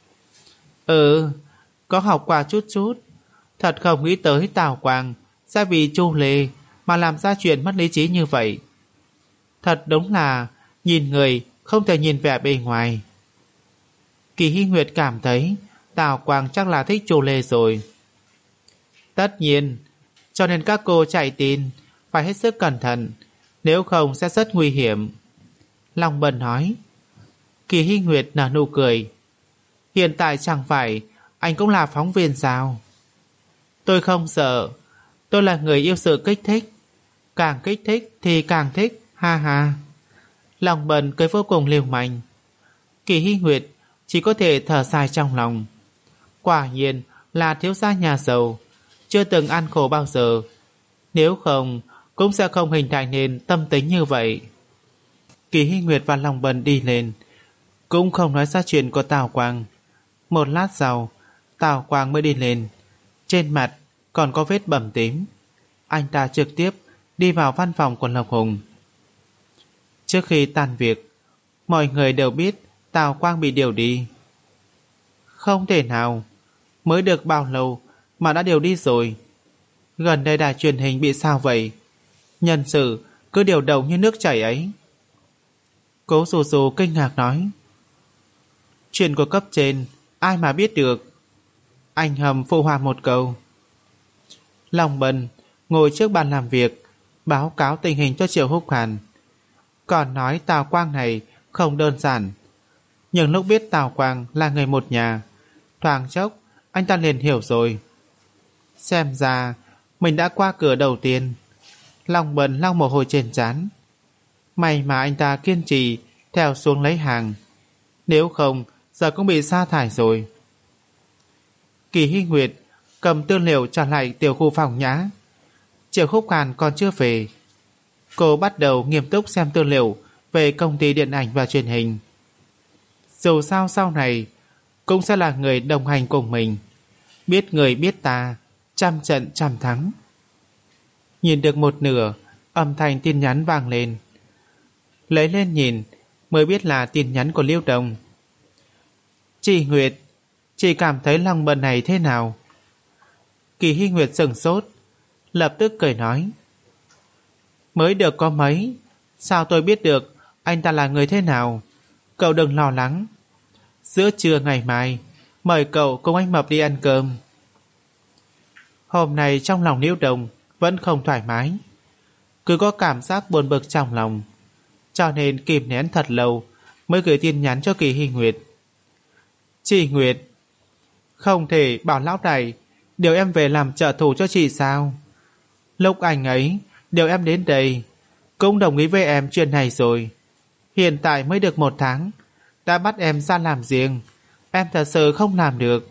Ừ, có học qua chút chút. Thật không nghĩ tới Tào Quang sẽ vì Chu Lê mà làm ra chuyện mất lý trí như vậy. Thật đúng là nhìn người không thể nhìn vẻ bề ngoài. Kỳ Hy Nguyệt cảm thấy Tào Quang chắc là thích Chu Lê rồi. Tất nhiên, cho nên các cô chạy tin phải hết sức cẩn thận, nếu không sẽ rất nguy hiểm. Long Bân nói. Kỳ Hy Nguyệt nở nụ cười. Hiện tại chẳng phải anh cũng là phóng viên sao? Tôi không sợ. Tôi là người yêu sự kích thích. Càng kích thích thì càng thích. Ha ha. Long Bân cười vô cùng liều mạnh. Kỳ Hy Nguyệt chỉ có thể thở dài trong lòng. Quả nhiên là thiếu gia nhà giàu, chưa từng ăn khổ bao giờ. Nếu không cũng sẽ không hình thành nên tâm tính như vậy. Kỳ Hy Nguyệt và Long Bân đi lên, cũng không nói ra chuyện của Tào Quang. Một lát sau, Tào Quang mới đi lên. Trên mặt còn có vết bầm tím. Anh ta trực tiếp đi vào văn phòng của Lộc Hùng. Trước khi tan việc, mọi người đều biết Tào Quang bị điều đi. Không thể nào, mới được bao lâu mà đã điều đi rồi. Gần đây đài truyền hình bị sao vậy? Nhân sự cứ điều động như nước chảy ấy. Cố Dù Dù kinh ngạc nói. Chuyện của cấp trên ai mà biết được. Anh Hầm phụ hòa một câu. Long Bân ngồi trước bàn làm việc, báo cáo tình hình cho Triệu Húc Hàn, còn nói Tào Quang này không đơn giản. Nhưng lúc biết Tào Quang là người một nhà, thoáng chốc anh ta liền hiểu rồi. Xem ra mình đã qua cửa đầu tiên. Long Bân lau mồ hôi trên trán. May mà anh ta kiên trì theo xuống lấy hàng, nếu không giờ cũng bị sa thải rồi. Kỳ Hy Nguyệt cầm tư liệu trả lại tiểu khu phòng nhã. Triệu Khúc Hàn còn chưa về. Cô bắt đầu nghiêm túc xem tư liệu về công ty điện ảnh và truyền hình. Dù sao sau này cũng sẽ là người đồng hành cùng mình. Biết người biết ta, trăm trận trăm thắng. Nhìn được một nửa, âm thanh tin nhắn vang lên. Lấy lên nhìn mới biết là tin nhắn của Liêu Đồng. Chị Nguyệt, chị cảm thấy Long Bân này thế nào? Kỳ Hy Nguyệt sửng sốt, lập tức cười nói. Mới được có mấy, sao tôi biết được anh ta là người thế nào? Cậu đừng lo lắng. Giữa trưa ngày mai mời cậu cùng anh Mập đi ăn cơm. Hôm nay trong lòng Liêu Đồng vẫn không thoải mái, cứ có cảm giác buồn bực trong lòng, cho nên kìm nén thật lâu mới gửi tin nhắn cho Kỳ Hy Nguyệt. Chị Nguyệt, không thể bảo lão này điều em về làm trợ thủ cho chị sao? Lúc anh ấy điều em đến đây cũng đồng ý với em chuyện này rồi. Hiện tại mới được một tháng đã bắt em ra làm riêng, em thật sự không làm được.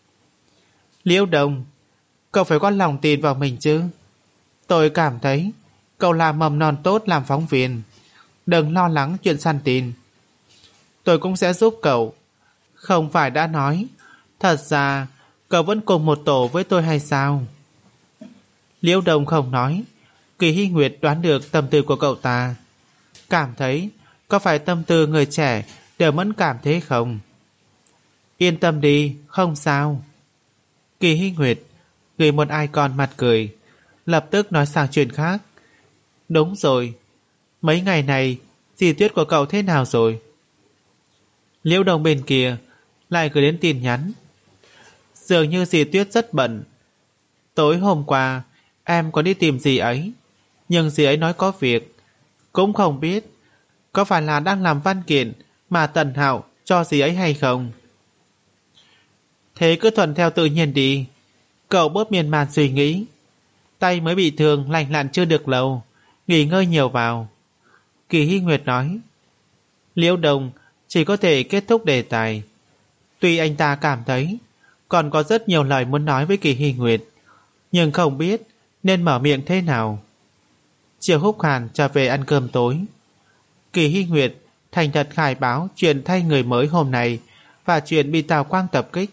Liễu Đồng, cậu phải có lòng tin vào mình chứ. Tôi cảm thấy cậu là mầm non tốt làm phóng viên. Đừng lo lắng chuyện săn tin. Tôi cũng sẽ giúp cậu. Không phải đã nói thật ra cậu vẫn cùng một tổ với tôi hay sao? Liễu Đồng không nói. Kỳ Hy Nguyệt đoán được tâm tư của cậu ta, cảm thấy có phải tâm tư người trẻ đều mẫn cảm thế không? Yên tâm đi, không sao. Kỳ Hy Nguyệt gửi một icon mặt cười, lập tức nói sang chuyện khác. Đúng rồi, Mấy ngày này dì Tuyết của cậu thế nào rồi? Liễu Đồng bên kia lại gửi đến tin nhắn. Dường như dì Tuyết rất bận. Tối hôm qua em có đi tìm dì ấy, nhưng dì ấy nói có việc. Cũng không biết có phải là đang làm văn kiện mà Tần Hạo cho dì ấy hay không. Thế cứ thuận theo tự nhiên đi. Cậu bớt miên man suy nghĩ. Tay mới bị thương lành lặn chưa được lâu, nghỉ ngơi nhiều vào. Kỳ Hy Nguyệt nói. Liễu Đồng chỉ có thể kết thúc đề tài. Tuy anh ta cảm thấy còn có rất nhiều lời muốn nói với Kỳ Hy Nguyệt, nhưng không biết nên mở miệng thế nào. Triệu Húc Hàn trở về ăn cơm tối. Kỳ Hy Nguyệt thành thật khai báo chuyện thay người mới hôm nay và chuyện bị Tào Quang tập kích.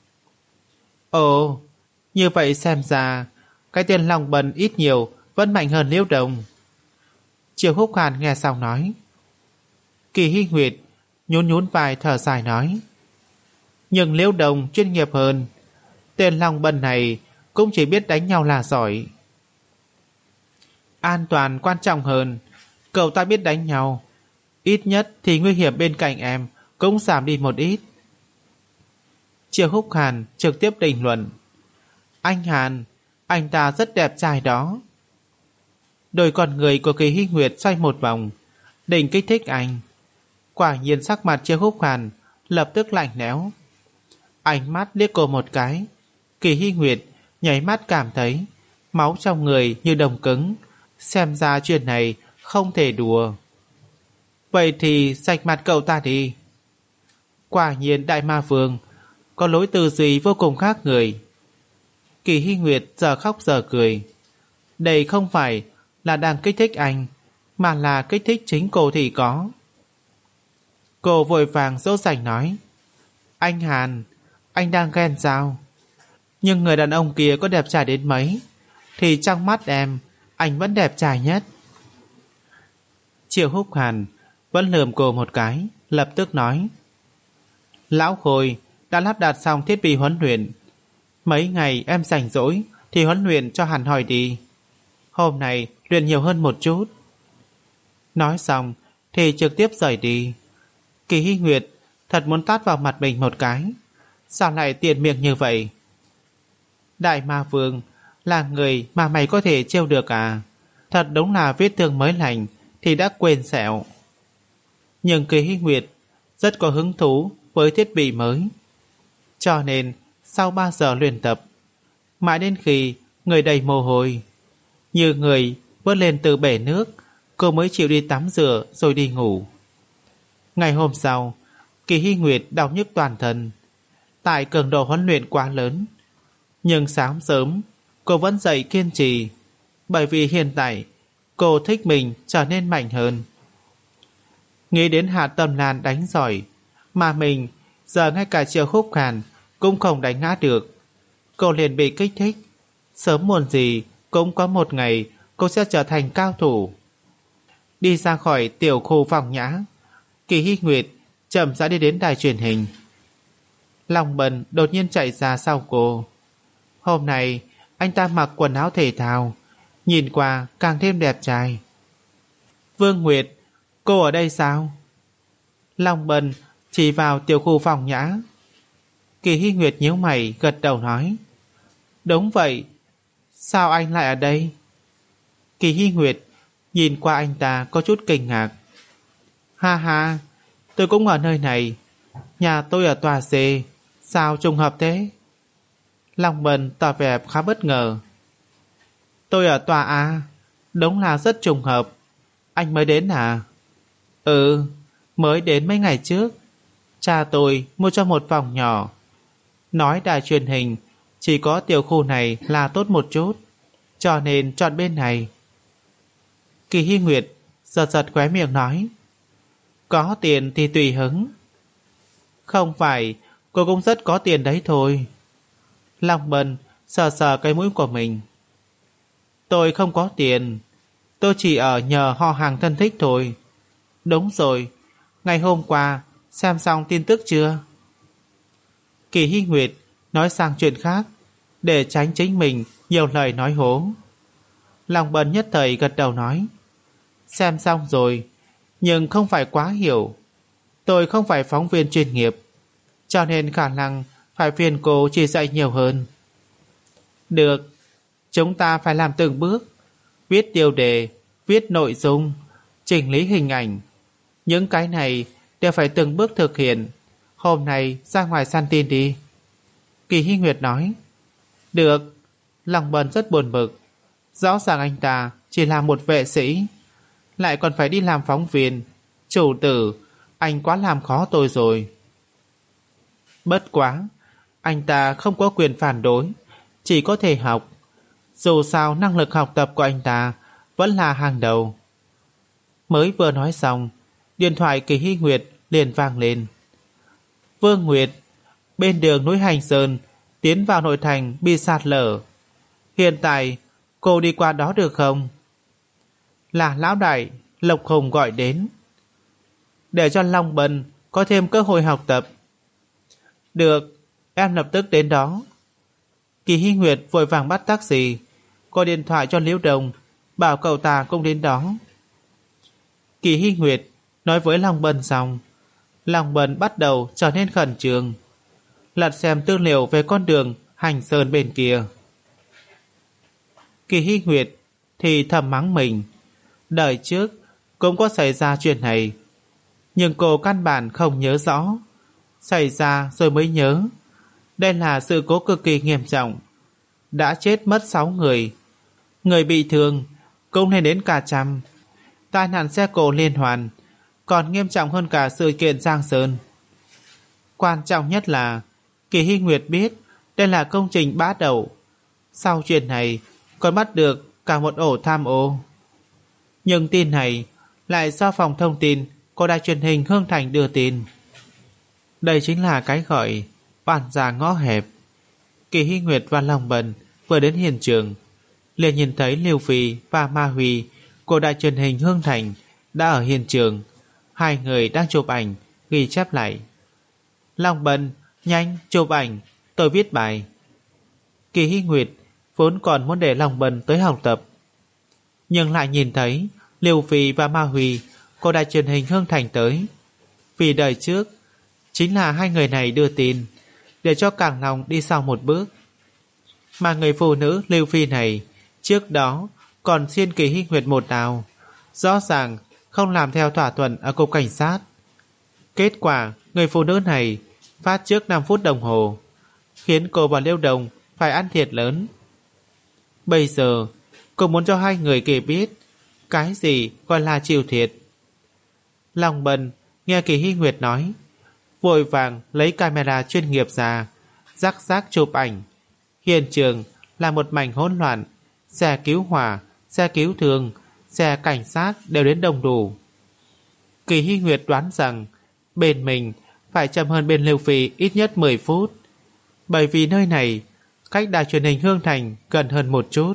Ồ, như vậy xem ra cái tên lòng bần ít nhiều vẫn mạnh hơn Liễu Đồng. Triệu Húc Hàn nghe xong nói. Kỳ Hy Nguyệt nhún nhún vai thở dài nói. Nhưng Liễu Đồng chuyên nghiệp hơn. Tên lòng bần này cũng chỉ biết đánh nhau là giỏi. An toàn quan trọng hơn. Cậu ta biết đánh nhau, ít nhất thì nguy hiểm bên cạnh em cũng giảm đi một ít. Triệu Húc Hàn trực tiếp định luận. Anh Hàn, anh ta rất đẹp trai đó. Đôi con người của Kỳ Hy Nguyệt xoay một vòng, định kích thích anh. Quả nhiên sắc mặt Triệu Húc Hàn lập tức lạnh lẽo. Ánh mắt liếc cô một cái. Kỳ Hy Nguyệt nháy mắt cảm thấy máu trong người như đồng cứng. Xem ra chuyện này không thể đùa. Vậy thì sạch mặt cậu ta đi. Quả nhiên Đại Ma Vương có lối tư duy vô cùng khác người. Kỳ Hy Nguyệt giờ khóc giờ cười. Đây không phải là đang kích thích anh, mà là kích thích chính cô thì có. Cô vội vàng dỗ dành nói. Anh Hàn, anh đang ghen sao? Nhưng người đàn ông kia có đẹp trai đến mấy thì trong mắt em anh vẫn đẹp trai nhất. Triệu Húc Hàn vẫn lườm cô một cái, lập tức nói. Lão Khôi đã lắp đặt xong thiết bị huấn luyện. Mấy ngày em rảnh rỗi thì huấn luyện cho hẳn hoi đi. Hôm nay luyện nhiều hơn một chút. Nói xong thì trực tiếp rời đi. Kỳ Hy Nguyệt thật muốn tát vào mặt mình một cái. Sao lại tiện miệng như vậy? Đại Ma Vương là người mà mày có thể trêu được à? Thật đúng là vết thương mới lành thì đã quên sẹo. Nhưng Kỳ Hy Nguyệt rất có hứng thú với thiết bị mới, cho nên sau ba giờ luyện tập, mãi đến khi người đầy mồ hôi, như người vớt lên từ bể nước, cô mới chịu đi tắm rửa rồi đi ngủ. Ngày hôm sau, Kỳ Hy Nguyệt đau nhức toàn thân. Tại cường độ huấn luyện quá lớn, nhưng sáng sớm cô vẫn dậy kiên trì, bởi vì hiện tại cô thích mình trở nên mạnh hơn. Nghĩ đến Hạ Tâm Lan đánh giỏi, mà mình giờ ngay cả Triệu Húc Hàn cũng không đánh ngã được, cô liền bị kích thích. Sớm muộn gì cũng có một ngày cô sẽ trở thành cao thủ. Đi ra khỏi tiểu khu phòng nhã, Kỳ Hy Nguyệt chậm rãi đi đến đài truyền hình. Long Bần đột nhiên chạy ra sau cô. Hôm nay anh ta mặc quần áo thể thao, nhìn qua càng thêm đẹp trai. Vương Nguyệt, cô ở đây sao? Long Bần chỉ vào tiểu khu phòng nhã. Kỳ Hy Nguyệt nhíu mày gật đầu nói. Đúng vậy, sao anh lại ở đây? Kỳ Hy Nguyệt nhìn qua anh ta có chút kinh ngạc. Ha ha, tôi cũng ở nơi này. Nhà tôi ở tòa C, sao trùng hợp thế? Long Bần tỏ vẻ khá bất ngờ. Tôi ở tòa A, đúng là rất trùng hợp. Anh mới đến à? Ừ, mới đến mấy ngày trước. Cha tôi mua cho một phòng nhỏ, nói đài truyền hình chỉ có tiểu khu này là tốt một chút, cho nên chọn bên này. Kỳ Hy Nguyệt giật giật khóe miệng nói. Có tiền thì tùy hứng. Không phải, cô cũng rất có tiền đấy thôi. Long Bần sờ sờ cái mũi của mình. Tôi không có tiền, tôi chỉ ở nhờ họ hàng thân thích thôi. Đúng rồi, ngày hôm qua xem xong tin tức chưa? Kỳ Hy Nguyệt nói sang chuyện khác, để tránh chính mình nhiều lời nói hố. Long Bần nhất thời gật đầu nói. Xem xong rồi, nhưng không phải quá hiểu. Tôi không phải phóng viên chuyên nghiệp, cho nên khả năng phải phiền cô chỉ dạy nhiều hơn. Được, chúng ta phải làm từng bước. Viết tiêu đề, viết nội dung, chỉnh lý hình ảnh. Những cái này đều phải từng bước thực hiện. Hôm nay ra ngoài săn tin đi. Kỳ Hy Nguyệt nói. Được. Lòng Bần rất buồn bực. Rõ ràng anh ta chỉ là một vệ sĩ, lại còn phải đi làm phóng viên. Chủ tử, anh quá làm khó tôi rồi. Bất quá, anh ta không có quyền phản đối, chỉ có thể học. Dù sao năng lực học tập của anh ta vẫn là hàng đầu. Mới vừa nói xong, điện thoại Kỳ Hy Nguyệt liền vang lên. Vương Nguyệt, bên đường núi Hành Sơn tiến vào nội thành bị sạt lở. Hiện tại cô đi qua đó được không? Là lão đại Lộc Hùng gọi đến, để cho Long Bân có thêm cơ hội học tập. Được, em lập tức đến đó. Kỳ Hy Nguyệt vội vàng bắt taxi, gọi điện thoại cho Liễu Đồng, bảo cậu ta cũng đến đó. Kỳ Hy Nguyệt nói với Long Bân xong, Long Bân bắt đầu trở nên khẩn trương, lật xem tư liệu về con đường Hành Sơn bên kia. Kỳ Hy Nguyệt thì thầm mắng mình, đời trước cũng có xảy ra chuyện này, nhưng cô căn bản không nhớ rõ. Xảy ra rồi mới nhớ. Đây là sự cố cực kỳ nghiêm trọng, đã chết mất sáu người, người bị thương cũng lên đến cả trăm. Tai nạn xe cộ liên hoàn còn nghiêm trọng hơn cả sự kiện Giang Sơn. Quan trọng nhất là Kỳ Hy Nguyệt biết đây là công trình bá đầu. Sau chuyện này còn bắt được cả một ổ tham ô. Nhưng tin này lại do phòng thông tin của đài truyền hình Hương Thành đưa tin. Đây chính là cái gọi oan gia ngõ hẹp. Kỳ Hy Nguyệt và Long Bân vừa đến hiện trường, liền nhìn thấy Liêu Phi và Ma Huy của đài truyền hình Hương Thành đã ở hiện trường. Hai người đang chụp ảnh, ghi chép lại. Long Bân, nhanh chụp ảnh, tôi viết bài. Kỳ Hy Nguyệt vốn còn muốn để Long Bân tới học tập, nhưng lại nhìn thấy Liêu Phi và Ma Huy của đài truyền hình Hương Thành tới. Vì đời trước chính là hai người này đưa tin, để cho Cảng Long đi sau một bước. Mà người phụ nữ Liêu Phi này trước đó còn xiên Kỳ Hy Nguyệt một đào, rõ ràng không làm theo thỏa thuận ở cục cảnh sát. Kết quả người phụ nữ này phát trước năm phút đồng hồ, khiến cô và Liêu Đồng phải ăn thiệt lớn. Bây giờ cô muốn cho hai người kia biết cái gì gọi là chịu thiệt. Long Bân nghe Kỳ Hy Nguyệt nói, vội vàng lấy camera chuyên nghiệp ra, rắc rác chụp ảnh. Hiện trường là một mảnh hỗn loạn, xe cứu hỏa, xe cứu thương, xe cảnh sát đều đến đông đủ. Kỳ Hy Nguyệt đoán rằng bên mình phải chậm hơn bên Liêu Phi ít nhất mười phút, bởi vì nơi này cách đài truyền hình Hương Thành gần hơn một chút.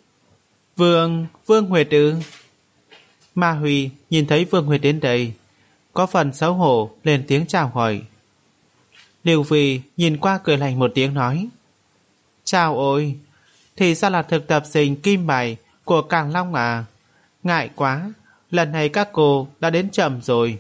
Vương, Vương Nguyệt ư? Ma Huy nhìn thấy Vương Nguyệt đến đây, có phần xấu hổ lên tiếng chào hỏi. Liêu Phi nhìn qua cười lạnh một tiếng nói, chào ôi, thì ra là thực tập sinh kim bài của Cảng Long à? Ngại quá, lần này các cô đã đến chậm rồi.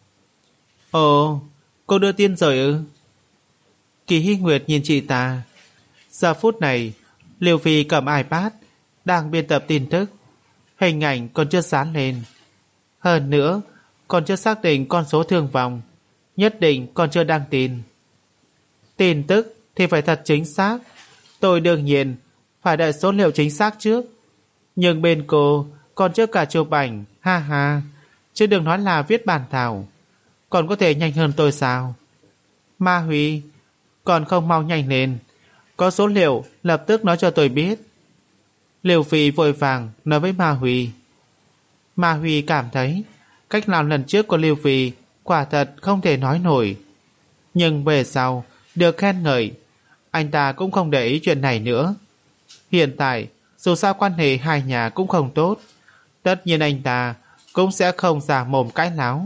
Ồ, cô đưa tin rồi ư? Kỳ Hy Nguyệt nhìn chị ta. Giờ phút này Liêu Phi cầm iPad đang biên tập tin tức, hình ảnh còn chưa dán lên. Hơn nữa còn chưa xác định con số thương vong, nhất định còn chưa đăng tin. Tin tức thì phải thật chính xác, tôi đương nhiên phải đợi số liệu chính xác trước. Nhưng bên cô còn chưa cả chụp ảnh, ha ha, chứ đừng nói là viết bản thảo. Còn có thể nhanh hơn tôi sao? Ma Huy, còn không mau nhanh lên, có số liệu lập tức nói cho tôi biết. Liêu Phi vội vàng nói với Ma Huy. Ma Huy cảm thấy cách làm lần trước của Liêu Phi quả thật không thể nói nổi, nhưng về sau được khen ngợi, anh ta cũng không để ý chuyện này nữa. Hiện tại dù sao quan hệ hai nhà cũng không tốt, tất nhiên anh ta cũng sẽ không giả mồm cãi láo.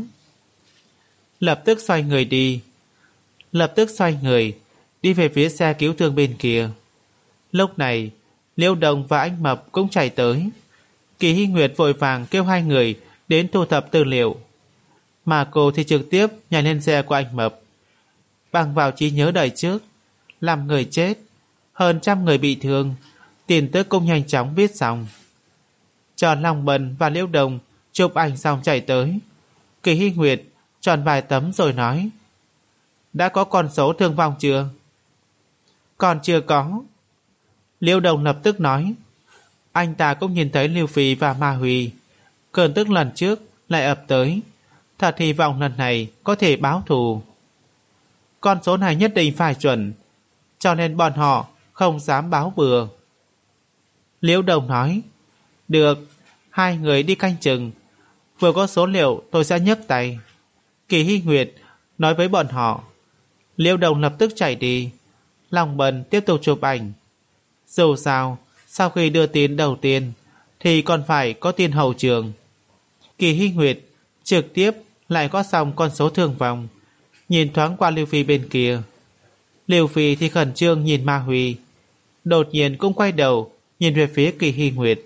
Lập tức xoay người đi Lập tức xoay người đi về phía xe cứu thương bên kia. Lúc này Liêu Đồng và anh Mập cũng chạy tới. Kỳ Hy Nguyệt vội vàng kêu hai người đến thu thập tư liệu, mà cô thì trực tiếp nhảy lên xe của anh Mập. Bằng vào trí nhớ đời trước, làm người chết, hơn trăm người bị thương, tin tức cũng nhanh chóng viết xong. Cho Long Bân và Liễu Đồng chụp ảnh xong chạy tới. Kỳ Hy Nguyệt tròn vài tấm rồi nói: đã có con số thương vong chưa? Còn chưa có. Liễu Đồng lập tức nói: anh ta cũng nhìn thấy Lưu Phi và Ma Huy. Cơn tức lần trước lại ập tới, thật hy vọng lần này có thể báo thù. Con số này nhất định phải chuẩn, cho nên bọn họ không dám báo bừa. Liễu Đồng nói: được, hai người đi canh chừng, vừa có số liệu tôi sẽ nhấc tay. Kỳ Hy Nguyệt nói với bọn họ. Liễu Đồng lập tức chạy đi. Long Bân tiếp tục chụp ảnh. Dù sao, sau khi đưa tin đầu tiên thì còn phải có tin hậu trường. Kỳ Hy Nguyệt trực tiếp lại có xong con số thương vong, nhìn thoáng qua Lưu Phi bên kia. Lưu Phi thì khẩn trương nhìn Ma Huy, đột nhiên cũng quay đầu nhìn về phía Kỳ Hy Nguyệt.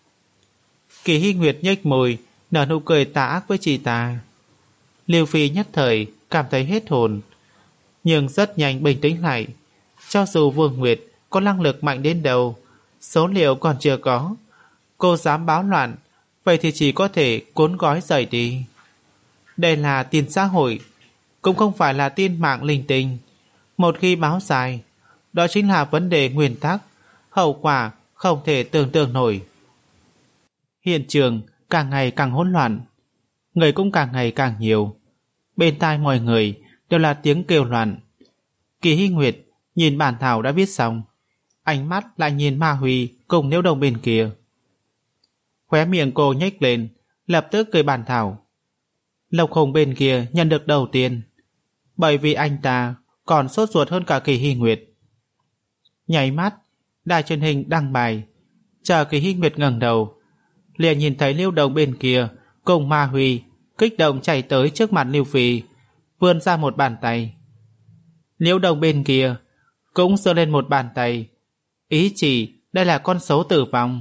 Kỳ Hy Nguyệt nhếch môi, nở nụ cười tà ác với chị ta. Lưu Phi nhất thời cảm thấy hết hồn, nhưng rất nhanh bình tĩnh lại. Cho dù Vương Nguyệt có năng lực mạnh đến đâu, số liệu còn chưa có, cô dám báo loạn, vậy thì chỉ có thể cuốn gói rời đi. Đây là tin xã hội, cũng không phải là tin mạng linh tinh. Một khi báo sai, đó chính là vấn đề nguyên tắc, hậu quả không thể tưởng tượng nổi. Hiện trường càng ngày càng hỗn loạn, người cũng càng ngày càng nhiều. Bên tai mọi người đều là tiếng kêu loạn. Kỳ Hy Nguyệt nhìn bản thảo đã viết xong, ánh mắt lại nhìn Ma Huy cùng Liễu Đồng bên kia. Khóe miệng cô nhếch lên, lập tức cười bản thảo. Lộc Hùng bên kia nhận được đầu tiên, bởi vì anh ta còn sốt ruột hơn cả Kỳ Hy Nguyệt. Nháy mắt, đài truyền hình đăng bài, chờ Kỳ Hy Nguyệt ngẩng đầu, liền nhìn thấy Liễu Đồng bên kia cùng Ma Huy kích động chạy tới trước mặt Lưu Phi, vươn ra một bàn tay. Liễu Đồng bên kia cũng giơ lên một bàn tay, ý chỉ đây là con số tử vong.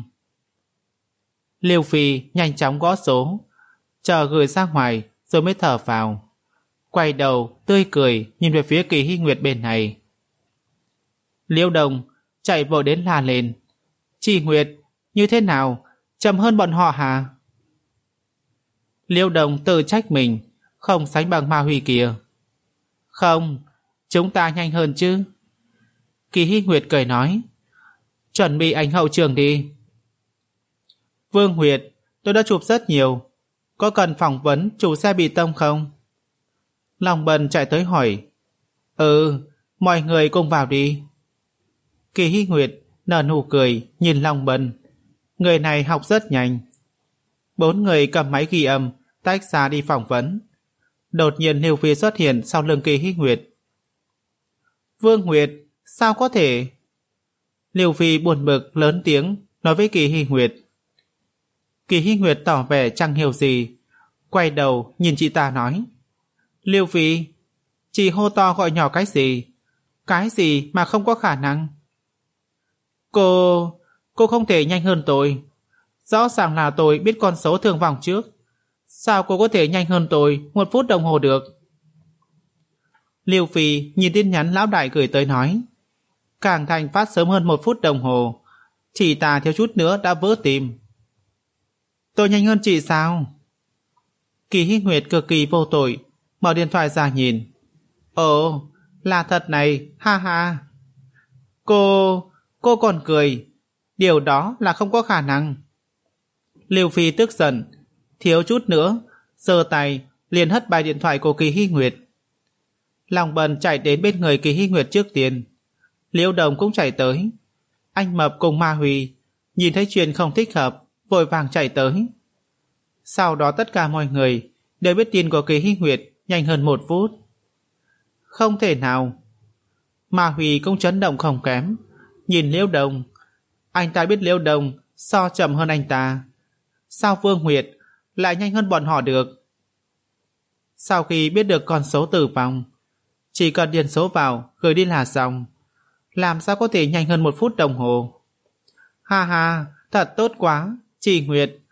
Lưu Phi nhanh chóng gõ số, chờ gửi ra ngoài rồi mới thở vào, quay đầu tươi cười nhìn về phía Kỳ Hy Nguyệt bên này. Liễu Đồng chạy vội đến la lên: chị Nguyệt, như thế nào, chậm hơn bọn họ hả? Liễu Đồng tự trách mình không sánh bằng Ma Huy kia. Không, chúng ta nhanh hơn chứ. Kỳ Hy Nguyệt cười nói: chuẩn bị ảnh hậu trường đi. Vương Nguyệt, tôi đã chụp rất nhiều, có cần phỏng vấn chủ xe bị tông không? Long Bân chạy tới hỏi. Ừ, mọi người cùng vào đi. Kỳ Hy Nguyệt nở nụ cười nhìn Long Bân, người này học rất nhanh. Bốn người cầm máy ghi âm tách ra đi phỏng vấn. Đột nhiên Lưu Phi xuất hiện sau lưng Kỳ Hy Nguyệt. Vương Nguyệt, sao có thể? Lưu Phi buồn bực lớn tiếng nói với Kỳ Hy Nguyệt. Kỳ Hy Nguyệt tỏ vẻ chẳng hiểu gì, quay đầu nhìn chị ta nói: Lưu Phi, chị hô to gọi nhỏ cái gì? Cái gì mà không có khả năng? Cô... cô không thể nhanh hơn tôi. Rõ ràng là tôi biết con số thương vong trước. Sao cô có thể nhanh hơn tôi một phút đồng hồ được? Lưu Phi nhìn tin nhắn lão đại gửi tới nói: Cảng Thành phát sớm hơn một phút đồng hồ, chị ta thiếu chút nữa đã vỡ tim. Tôi nhanh hơn chị sao? Kỳ Hy Nguyệt cực kỳ vô tội, mở điện thoại ra nhìn. Ồ, là thật này, ha ha. Cô... cô còn cười. Điều đó là không có khả năng. Lưu Phi tức giận, thiếu chút nữa giơ tay liền hất bài điện thoại của Kỳ Hy Nguyệt. Long Bân chạy đến bên người Kỳ Hy Nguyệt trước tiên. Liễu Đồng cũng chạy tới. Anh Mập cùng Ma Huy nhìn thấy chuyện không thích hợp, vội vàng chạy tới. Sau đó tất cả mọi người đều biết tin của Kỳ Hy Nguyệt nhanh hơn một phút. Không thể nào. Ma Huy cũng chấn động không kém, nhìn Liễu Đồng. Anh ta biết Liễu Đồng so chậm hơn anh ta. Sao Vương Nguyệt lại nhanh hơn bọn họ được? Sau khi biết được con số tử vong, chỉ cần điền số vào gửi đi là xong. Làm sao có thể nhanh hơn một phút đồng hồ? Ha ha, thật tốt quá, chị Nguyệt.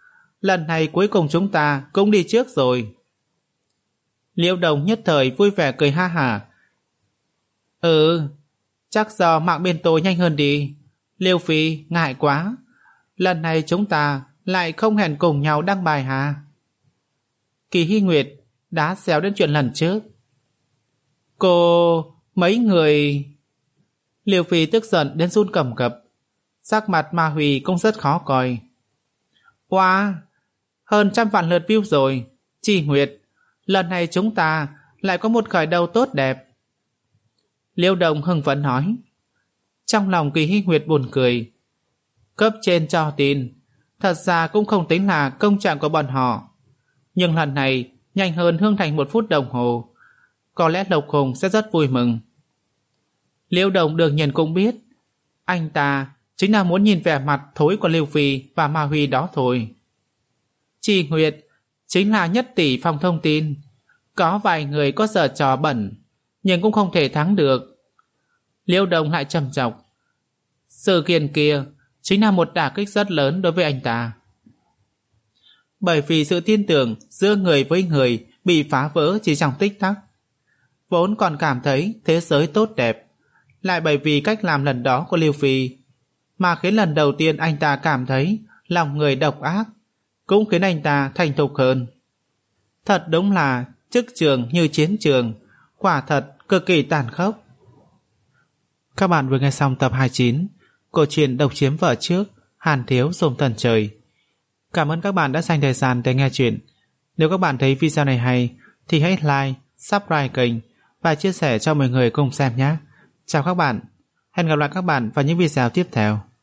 lần này cuối cùng chúng ta cũng đi trước rồi. Liễu Đồng nhất thời vui vẻ cười ha hả. Ừ, chắc do mạng bên tôi nhanh hơn đi. Liêu Phi, ngại quá. Lần này chúng ta lại không hẹn cùng nhau đăng bài hả? Kỳ Hy Nguyệt đã xéo đến chuyện lần trước. Cô... mấy người... Liêu Phi tức giận đến run cầm cập. Sắc mặt Ma Huy cũng rất khó coi. Wow, hơn trăm vạn lượt view rồi. Chi Nguyệt, lần này chúng ta lại có một khởi đầu tốt đẹp. Liêu Đồng hưng phấn nói. Trong lòng Kỳ Hy Nguyệt buồn cười. Cấp trên cho tin, thật ra cũng không tính là công trạng của bọn họ. Nhưng lần này nhanh hơn Hương Thành một phút đồng hồ. Có lẽ Lộc Hùng sẽ rất vui mừng. Liêu Đồng đương nhiên cũng biết, anh ta chính là muốn nhìn vẻ mặt thối của Liêu Phi và Ma Huy đó thôi. Chi Nguyệt chính là nhất tỷ phòng thông tin. Có vài người có giở trò bẩn, nhưng cũng không thể thắng được. Liêu Đồng lại trầm trọng. Sự kiện kia chính là một đả kích rất lớn đối với anh ta. Bởi vì sự tin tưởng giữa người với người bị phá vỡ chỉ trong tích tắc. Vốn còn cảm thấy thế giới tốt đẹp, lại bởi vì cách làm lần đó của Liêu Phi mà khiến lần đầu tiên anh ta cảm thấy lòng người độc ác, cũng khiến anh ta thành thục hơn. Thật đúng là chức trường như chiến trường, quả thật cực kỳ tàn khốc. Các bạn vừa nghe xong tập hai mươi chín của truyện Độc Chiếm Vợ Trước, Hàn Thiếu Xôm Tần Trời. Cảm ơn các bạn đã dành thời gian để nghe chuyện. Nếu các bạn thấy video này hay thì hãy like, subscribe kênh và chia sẻ cho mọi người cùng xem nhé. Chào các bạn. Hẹn gặp lại các bạn vào những video tiếp theo.